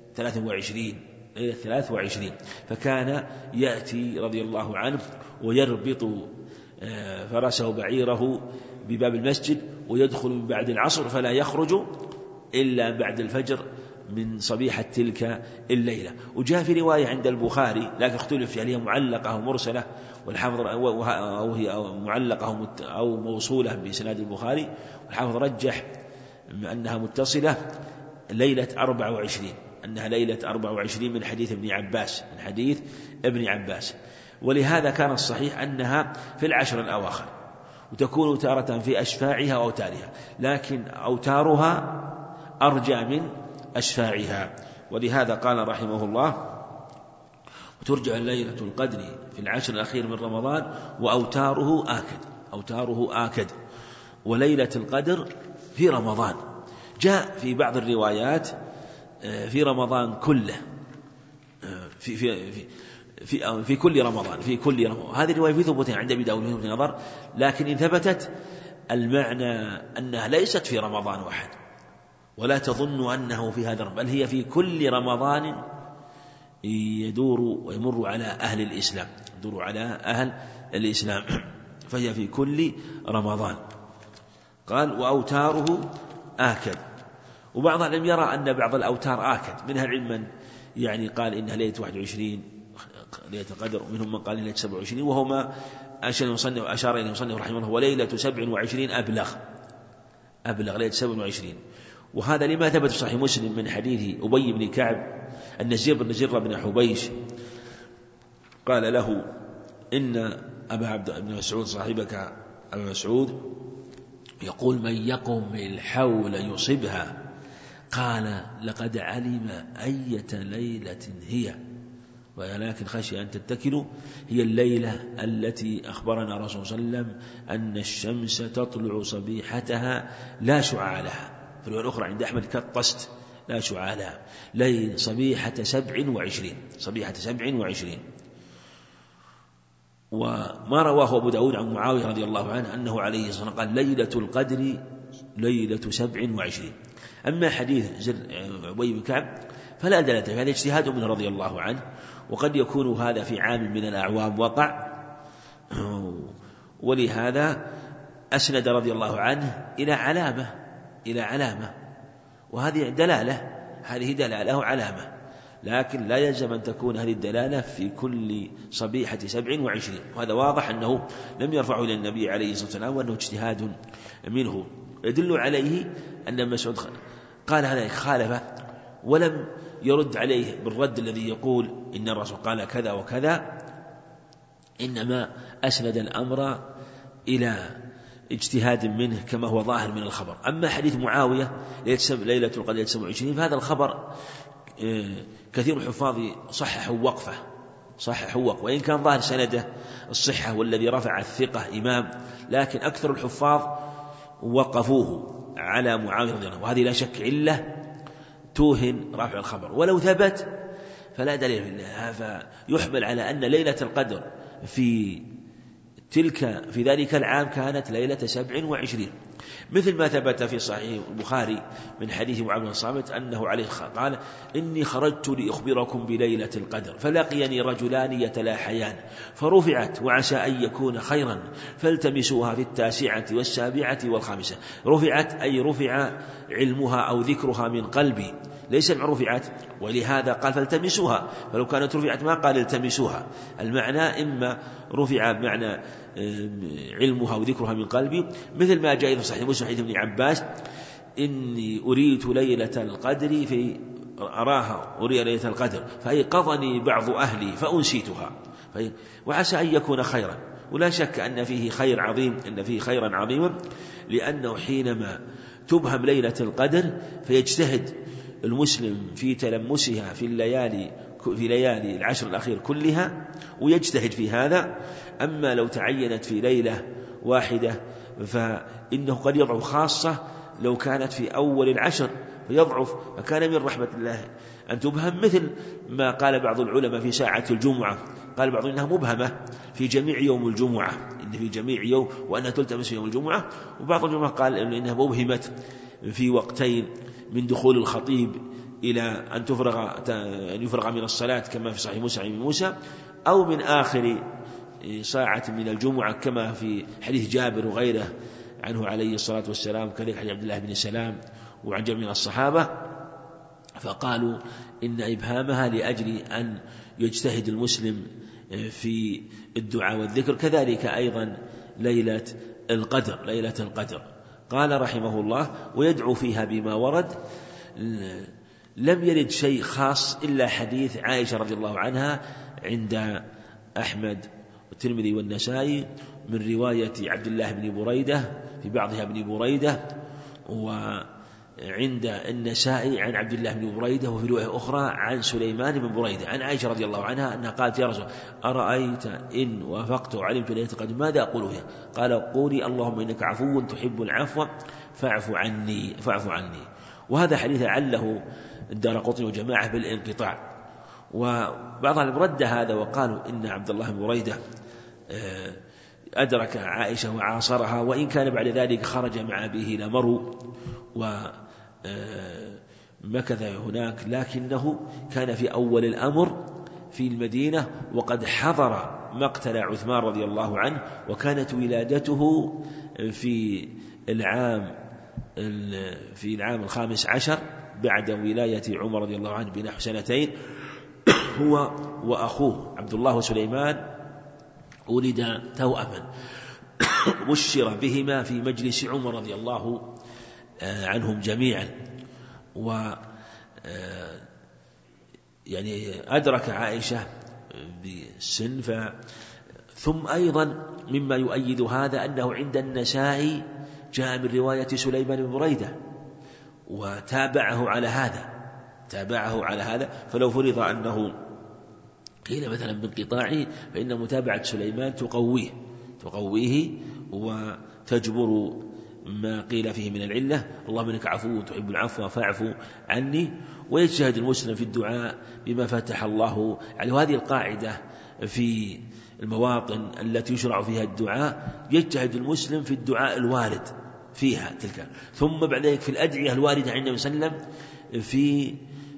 23. فكان يأتي رضي الله عنه ويربط فرسه بعيره بباب المسجد ويدخل من بعد العصر، فلا يخرج إلا بعد الفجر من صبيحة تلك الليلة. وجاء في رواية عند البخاري لكن اختلف هل هي معلقة أو مرسلة، والحافظ أو هي معلقة أو موصولة بسناد البخاري، والحافظ رجح أنها متصلة ليلة 24، أنها ليلة 24 من حديث ابن عباس. ولهذا كان الصحيح أنها في العشر الأواخر، وتكون تارة في أشفاعها وأوتارها، لكن أوتارها أرجى من أشفاعها. ولهذا قال رحمه الله: وترجع ليلة القدر في العشر الأخير من رمضان وأوتاره آكد. وليلة القدر في رمضان، جاء في بعض الروايات في رمضان كله، في كل رمضان. هذه الرواية في ثبوتها عند أبي داود في نظر، لكن إن ثبتت المعنى أنها ليست في رمضان واحد، ولا تظن أنه في هذا، بل هي في كل رمضان يدور ويمر على أهل الإسلام، فهي في كل رمضان. قال: وأوتاره آكد. وبعض العلم يرى أن بعض الأوتار آكد، منها العلم يعني قال إنها ليلة 21 ليلة القدر، ومنهم من قال ليلة 27، وهو ما أشار إليه المصنف رحمه الله: وليلة 27 أبلغ ليلة 27. وهذا لما ثبت في صحيح مسلم من حديث أبي بن كعب أن زر بن حبيش قال له: إن أبا عبد بن مسعود صاحبك أبا مسعود يقول: من يقوم الحول يصبها. قال: لقد علم أية ليلة هي، ولكن خشي أن تتكلوا هي الليلة التي أخبرنا رسول صلى الله عليه وسلم أن الشمس تطلع صبيحتها لا شعاع لها. في الرواية الأخرى عند أحمد كالطست لا شعاع لها، ليل صبيحة 27. وما رواه أبو داود عن معاوية رضي الله عنه أنه عليه الصلاة والسلام قال ليلة القدر ليلة 27. أما حديث أبي بن كعب فلا دلالة فيه، هذا اجتهاد منه رضي الله عنه، وقد يكون هذا في عام من الأعوام وقع، ولهذا أسند رضي الله عنه إلى علامة، وهذه دلالة وعلامة، لكن لا يلزم أن تكون هذه الدلالة في كل صبيحة 27. وهذا واضح أنه لم يرفعه إلى النبي عليه الصلاة والسلام، وأنه اجتهاد منه. يدل عليه أن مسعود قال هذا خالف ولم يرد عليه بالرد الذي يقول إن الرسول قال كذا وكذا، إنما أسند الأمر إلى اجتهاد منه كما هو ظاهر من الخبر. أما حديث معاوية ليلة القدر 27 فهذا الخبر كثير من الحفاظ صححوا وقفه، وإن كان ظاهر سنده الصحة والذي رفع الثقة إمام، لكن أكثر الحفاظ وقفوه على معاوية رضي الله عنه، وهذه لا شك علة توهن رافع الخبر، ولو ثبت فلا دليل لها، فيحمل على أن ليلة القدر في ذلك العام كانت ليلة 27، مثل ما ثبت في صحيح البخاري من حديث معاذ بن الصامت أنه عليه قال إني خرجت لأخبركم بليلة القدر فلقيني رجلان يتلاحيان فرفعت وعسى أن يكون خيرا فالتمسوها في 9 و7 و5. رفعت أي رفع علمها أو ذكرها من قلبي، ليس رفعت، ولهذا قال فالتمسوها، فلو كانت رفعت ما قال التمسوها. المعنى إما رفع بمعنى علمها وذكرها من قلبي، مثل ما جاء في صحيح مسلم حديث ابن عباس إني أريت ليلة القدر أري ليلة القدر فأيقظني بعض أهلي فأنسيتها، وعسى أن يكون خيرا. ولا شك أن فيه خيرا عظيما، لأنه حينما تبهم ليلة القدر فيجتهد المسلم في تلمسها في ليالي العشر الأخير كلها ويجتهد في هذا. أما لو تعينت في ليلة واحدة فإنه قد يضعف، خاصة لو كانت في أول العشر فيضعف، فكان من رحمة الله أن تبهم، مثل ما قال بعض العلماء في ساعة الجمعة، قال بعض إنها مبهمة في جميع يوم الجمعة، إن في جميع يوم وأنها تلتمس في يوم الجمعة، وبعض العلماء قال إنها مبهمت في وقتين من دخول الخطيب إلى أن يفرغ من الصلاة كما في صحيح موسى أو من آخر ساعة من الجمعة كما في حديث جابر وغيره عنه عليه الصلاة والسلام، كذلك حديث عبد الله بن سلام وعن جميع من الصحابة، فقالوا إن إبهامها لأجل أن يجتهد المسلم في الدعاء والذكر. كذلك أيضا ليلة القدر قال رحمه الله ويدعو فيها بما ورد. لم يرد شيء خاص إلا حديث عائشة رضي الله عنها عند أحمد والترمذي والنسائي من رواية عبد الله بن بريدة، في بعضها ابن بريدة، وعند النسائي عن عبد الله بن بريدة، وفي رواية أخرى عن سليمان بن بريدة عن عائشة رضي الله عنها أنها قالت يا رسول أرأيت إن وافقت وعلمت ليلة القدر ماذا أقول فيها؟ قال قولي اللهم إنك عفو تحب العفو فاعف عني. وهذا حديث عله الدارقطني وجماعة بالانقطاع، وبعضهم رد هذا وقالوا إن عبد الله بن بريدة أدرك عائشة وعاصرها، وإن كان بعد ذلك خرج مع أبيه إلى مرو ومكث هناك، لكنه كان في أول الأمر في المدينة وقد حضر مقتل عثمان رضي الله عنه، وكانت ولادته في العام 15 بعد ولاية عمر رضي الله عنه بنحو 2 هو وأخوه عبد الله وسليمان ولد توأما، بشر بهما في مجلس عمر رضي الله عنهم جميعا، يعني أدرك عائشة بالسن. ثم أيضا مما يؤيد هذا أنه عند النسائي جاء من رواية سليمان بن بريدة وتابعه على هذا، فلو فرض أنه قيل مثلا بانقطاعه فإن متابعة سليمان تقويه وتجبر ما قيل فيه من العلة. اللهم إنك عفو تحب العفو فاعف عني. ويجتهد المسلم في الدعاء بما فتح الله عليه. وهذه القاعدة في المواطن التي يشرع فيها الدعاء، يجتهد المسلم في الدعاء الوارد فيها تلك، ثم بعد ذلك في الأدعية الواردة عن النبي صلى الله عليه وسلم في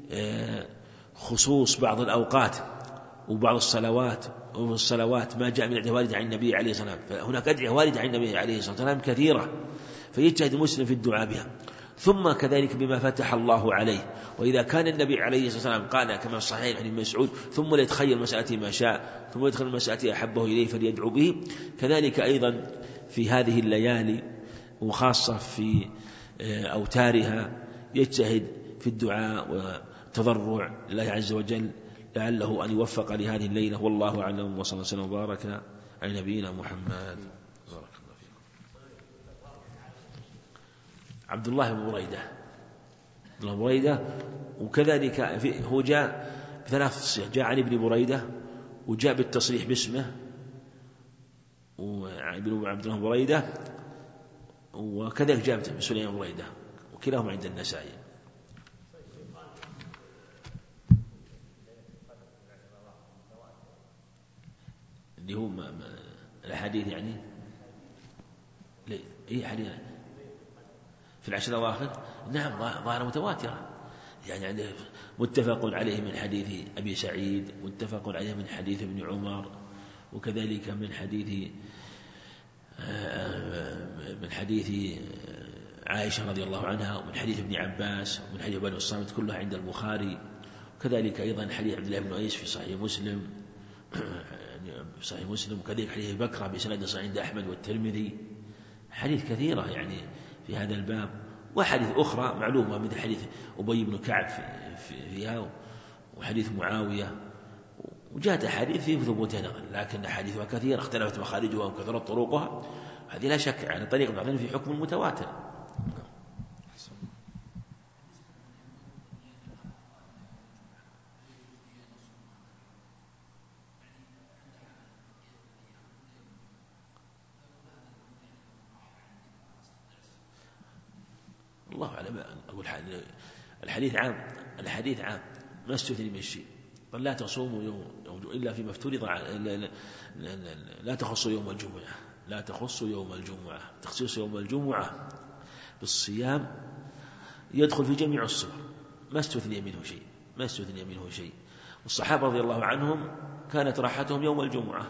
خصوص بعض الأوقات وبعض الصلوات ما جاء من الأدعية واردة عن النبي عليه الصلاة والسلام. فهناك أدعية واردة عن النبي عليه الصلاة والسلام كثيرة، فيجتهد المسلم في الدعاء بها. ثم كذلك بما فتح الله عليه. وإذا كان النبي عليه الصلاة والسلام قال كما صحيح عن ابن مسعود ثم ليتخيل مسألته ما شاء ثم يدخل مسألته أحبه إليه فليدعو به، كذلك أيضا في هذه الليالي وخاصة في أوتارها يجتهد في الدعاء والتضرع لله عز وجل لعله أن يوفق لهذه الليلة. والله أعلم، وصلى الله وسلم وبارك على نبينا محمد. بارك الله فيكم. عبد الله بن بريدة وكذلك هو جاء بثلاث صيغ، جاء عن ابن بريدة وجاء بالتصريح باسمه وابن عبد الله بريدة، وكذلك جاء بسليمان بريدة، وكلاهما عند النسائي. اللي هو الأحاديث يعني إيه حديث في العشر الأواخر؟ نعم ظاهرة متواترة، يعني متفق عليه من حديث أبي سعيد، متفق عليه من حديث ابن عمر، وكذلك من حديث عائشة رضي الله عنها، ومن حديث ابن عباس، ومن حديث ابن الصامت، كلها عند البخاري. وكذلك أيضا حديث عبد الله بن أيس في صحيح مسلم، وكذلك حديث بكرة بسند صحيح عند أحمد والترمذي. حديث كثيرة يعني في هذا الباب، وحديث أخرى معلومة مثل حديث أبي بن كعب فيها، وحديث معاوية، وجاءت أحاديث في ثبوتها، لكن أحاديثها كثيرة اختلفت مخارجها وكثرت طرقها، هذه لا شك يعني طريق بعضهم في حكم المتواتر. الله أعلم. أقول الحديث عام ما استثني من شيء. قال لا تصوموا يوم إلا فيما افترض، لا تخصوا يوم الجمعة. تخصيص يوم الجمعة بالصيام يدخل في جميع الصور، ما استثني منه شيء. والصحابة رضي الله عنهم كانت راحتهم يوم الجمعة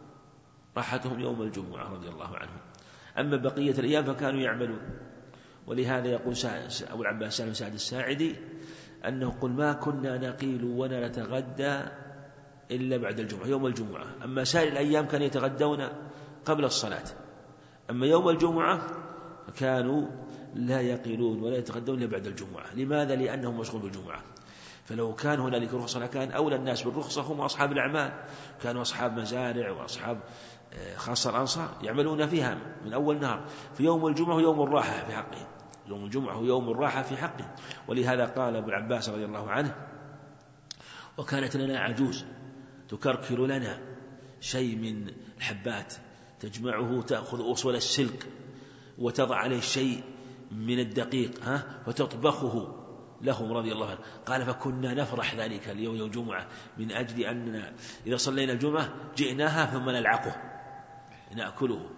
رضي الله عنهم. أما بقية الأيام فكانوا يعملون. ولهذا يقول أبو العباس سالم سعد الساعدي أنه قل ما كنا نقيل ولا نتغدى إلا بعد الجمعة، يوم الجمعة. أما سائر الأيام كانوا يتغدون قبل الصلاة، أما يوم الجمعة كانوا لا يقيلون ولا يتغدون إلا بعد الجمعة. لماذا؟ لأنهم مشغول بالجمعة. فلو كان هنالك رخصة لكان أولى الناس بالرخصة هم أصحاب الأعمال، كانوا أصحاب مزارع وأصحاب خاصة الأنصار يعملون فيها من أول نهار. في يوم الجمعة هو يوم الراحة في حقه. ولهذا قال أبو العباس رضي الله عنه: وكانت لنا عجوز تكركر لنا شيء من الحبات تجمعه، تأخذ أصول السلك وتضع عليه شيء من الدقيق فتطبخه لهم رضي الله عنه. قال فكنا نفرح ذلك اليوم يوم الجمعة من أجل أننا إذا صلينا الجمعة جئناها ثم نلعقه نأكله.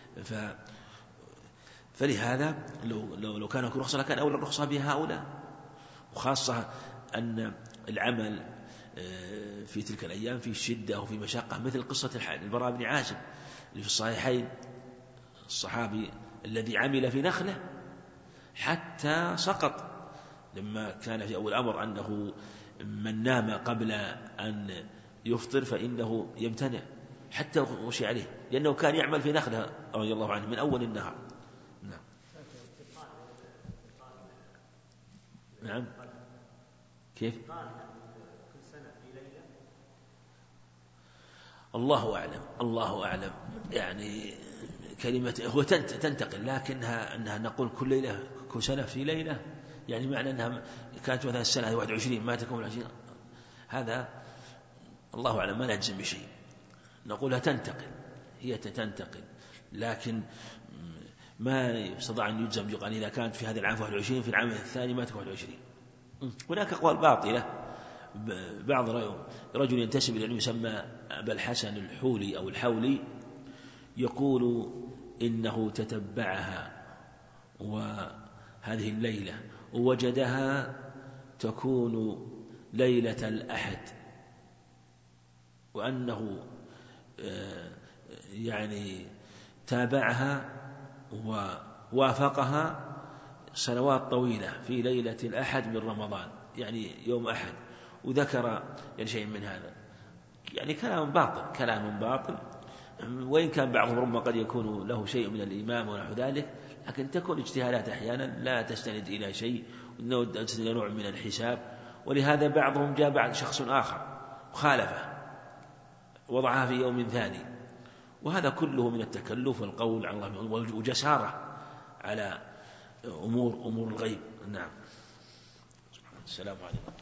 فلهذا لو كان رخصة لكان أولى الرخصة بها هؤلاء. وخاصة أن العمل في تلك الأيام في شدة وفي مشقة، مثل قصة البراء بن عازب اللي في الصحيحين، الصحابي الذي عمل في نخلة حتى سقط، لما كان في أول الأمر أنه من نام قبل أن يفطر فإنه يمتنع حتى غشي عليه، لأنه كان يعمل في نخلة رضي الله عنه من أول النهار. نعم. كيف؟ الله أعلم. يعني كلمة هو تنتقل، لكنها أنها نقول كل ليلة كل سنة في ليلة، يعني معنى أنها كانت مثلا السنة 21 ما تكون 20، هذا الله أعلم ما نجزم بشيء، نقولها تنتقل، هي تنتقل، لكن ما يستطاع أن يجزم يقال إذا كانت في هذا العام 21 في العام الثاني ما تكون 21. هناك أقوال باطلة. بعض رجل ينتسب إلى العلم يسمى أبا الحسن الحولي أو الحولي يقول إنه تتبعها وهذه الليلة ووجدها تكون ليلة الأحد، وأنه يعني تابعها ووافقها سنوات طويلة في ليلة الأحد من رمضان، يعني يوم أحد، وذكر يعني شيء من هذا، يعني كلام باطل، وإن كان بعضهم ربما قد يكون له شيء من الإمام ونحو ذلك، لكن تكون اجتهادات أحيانا لا تستند إلى شيء، تستند إلى نوع من الحساب. ولهذا بعضهم جاء بعد شخص آخر خالفه وضعها في يوم ثاني، وهذا كله من التكلف والقول على الله وجسارة على أمور الغيب. نعم. السلام عليكم.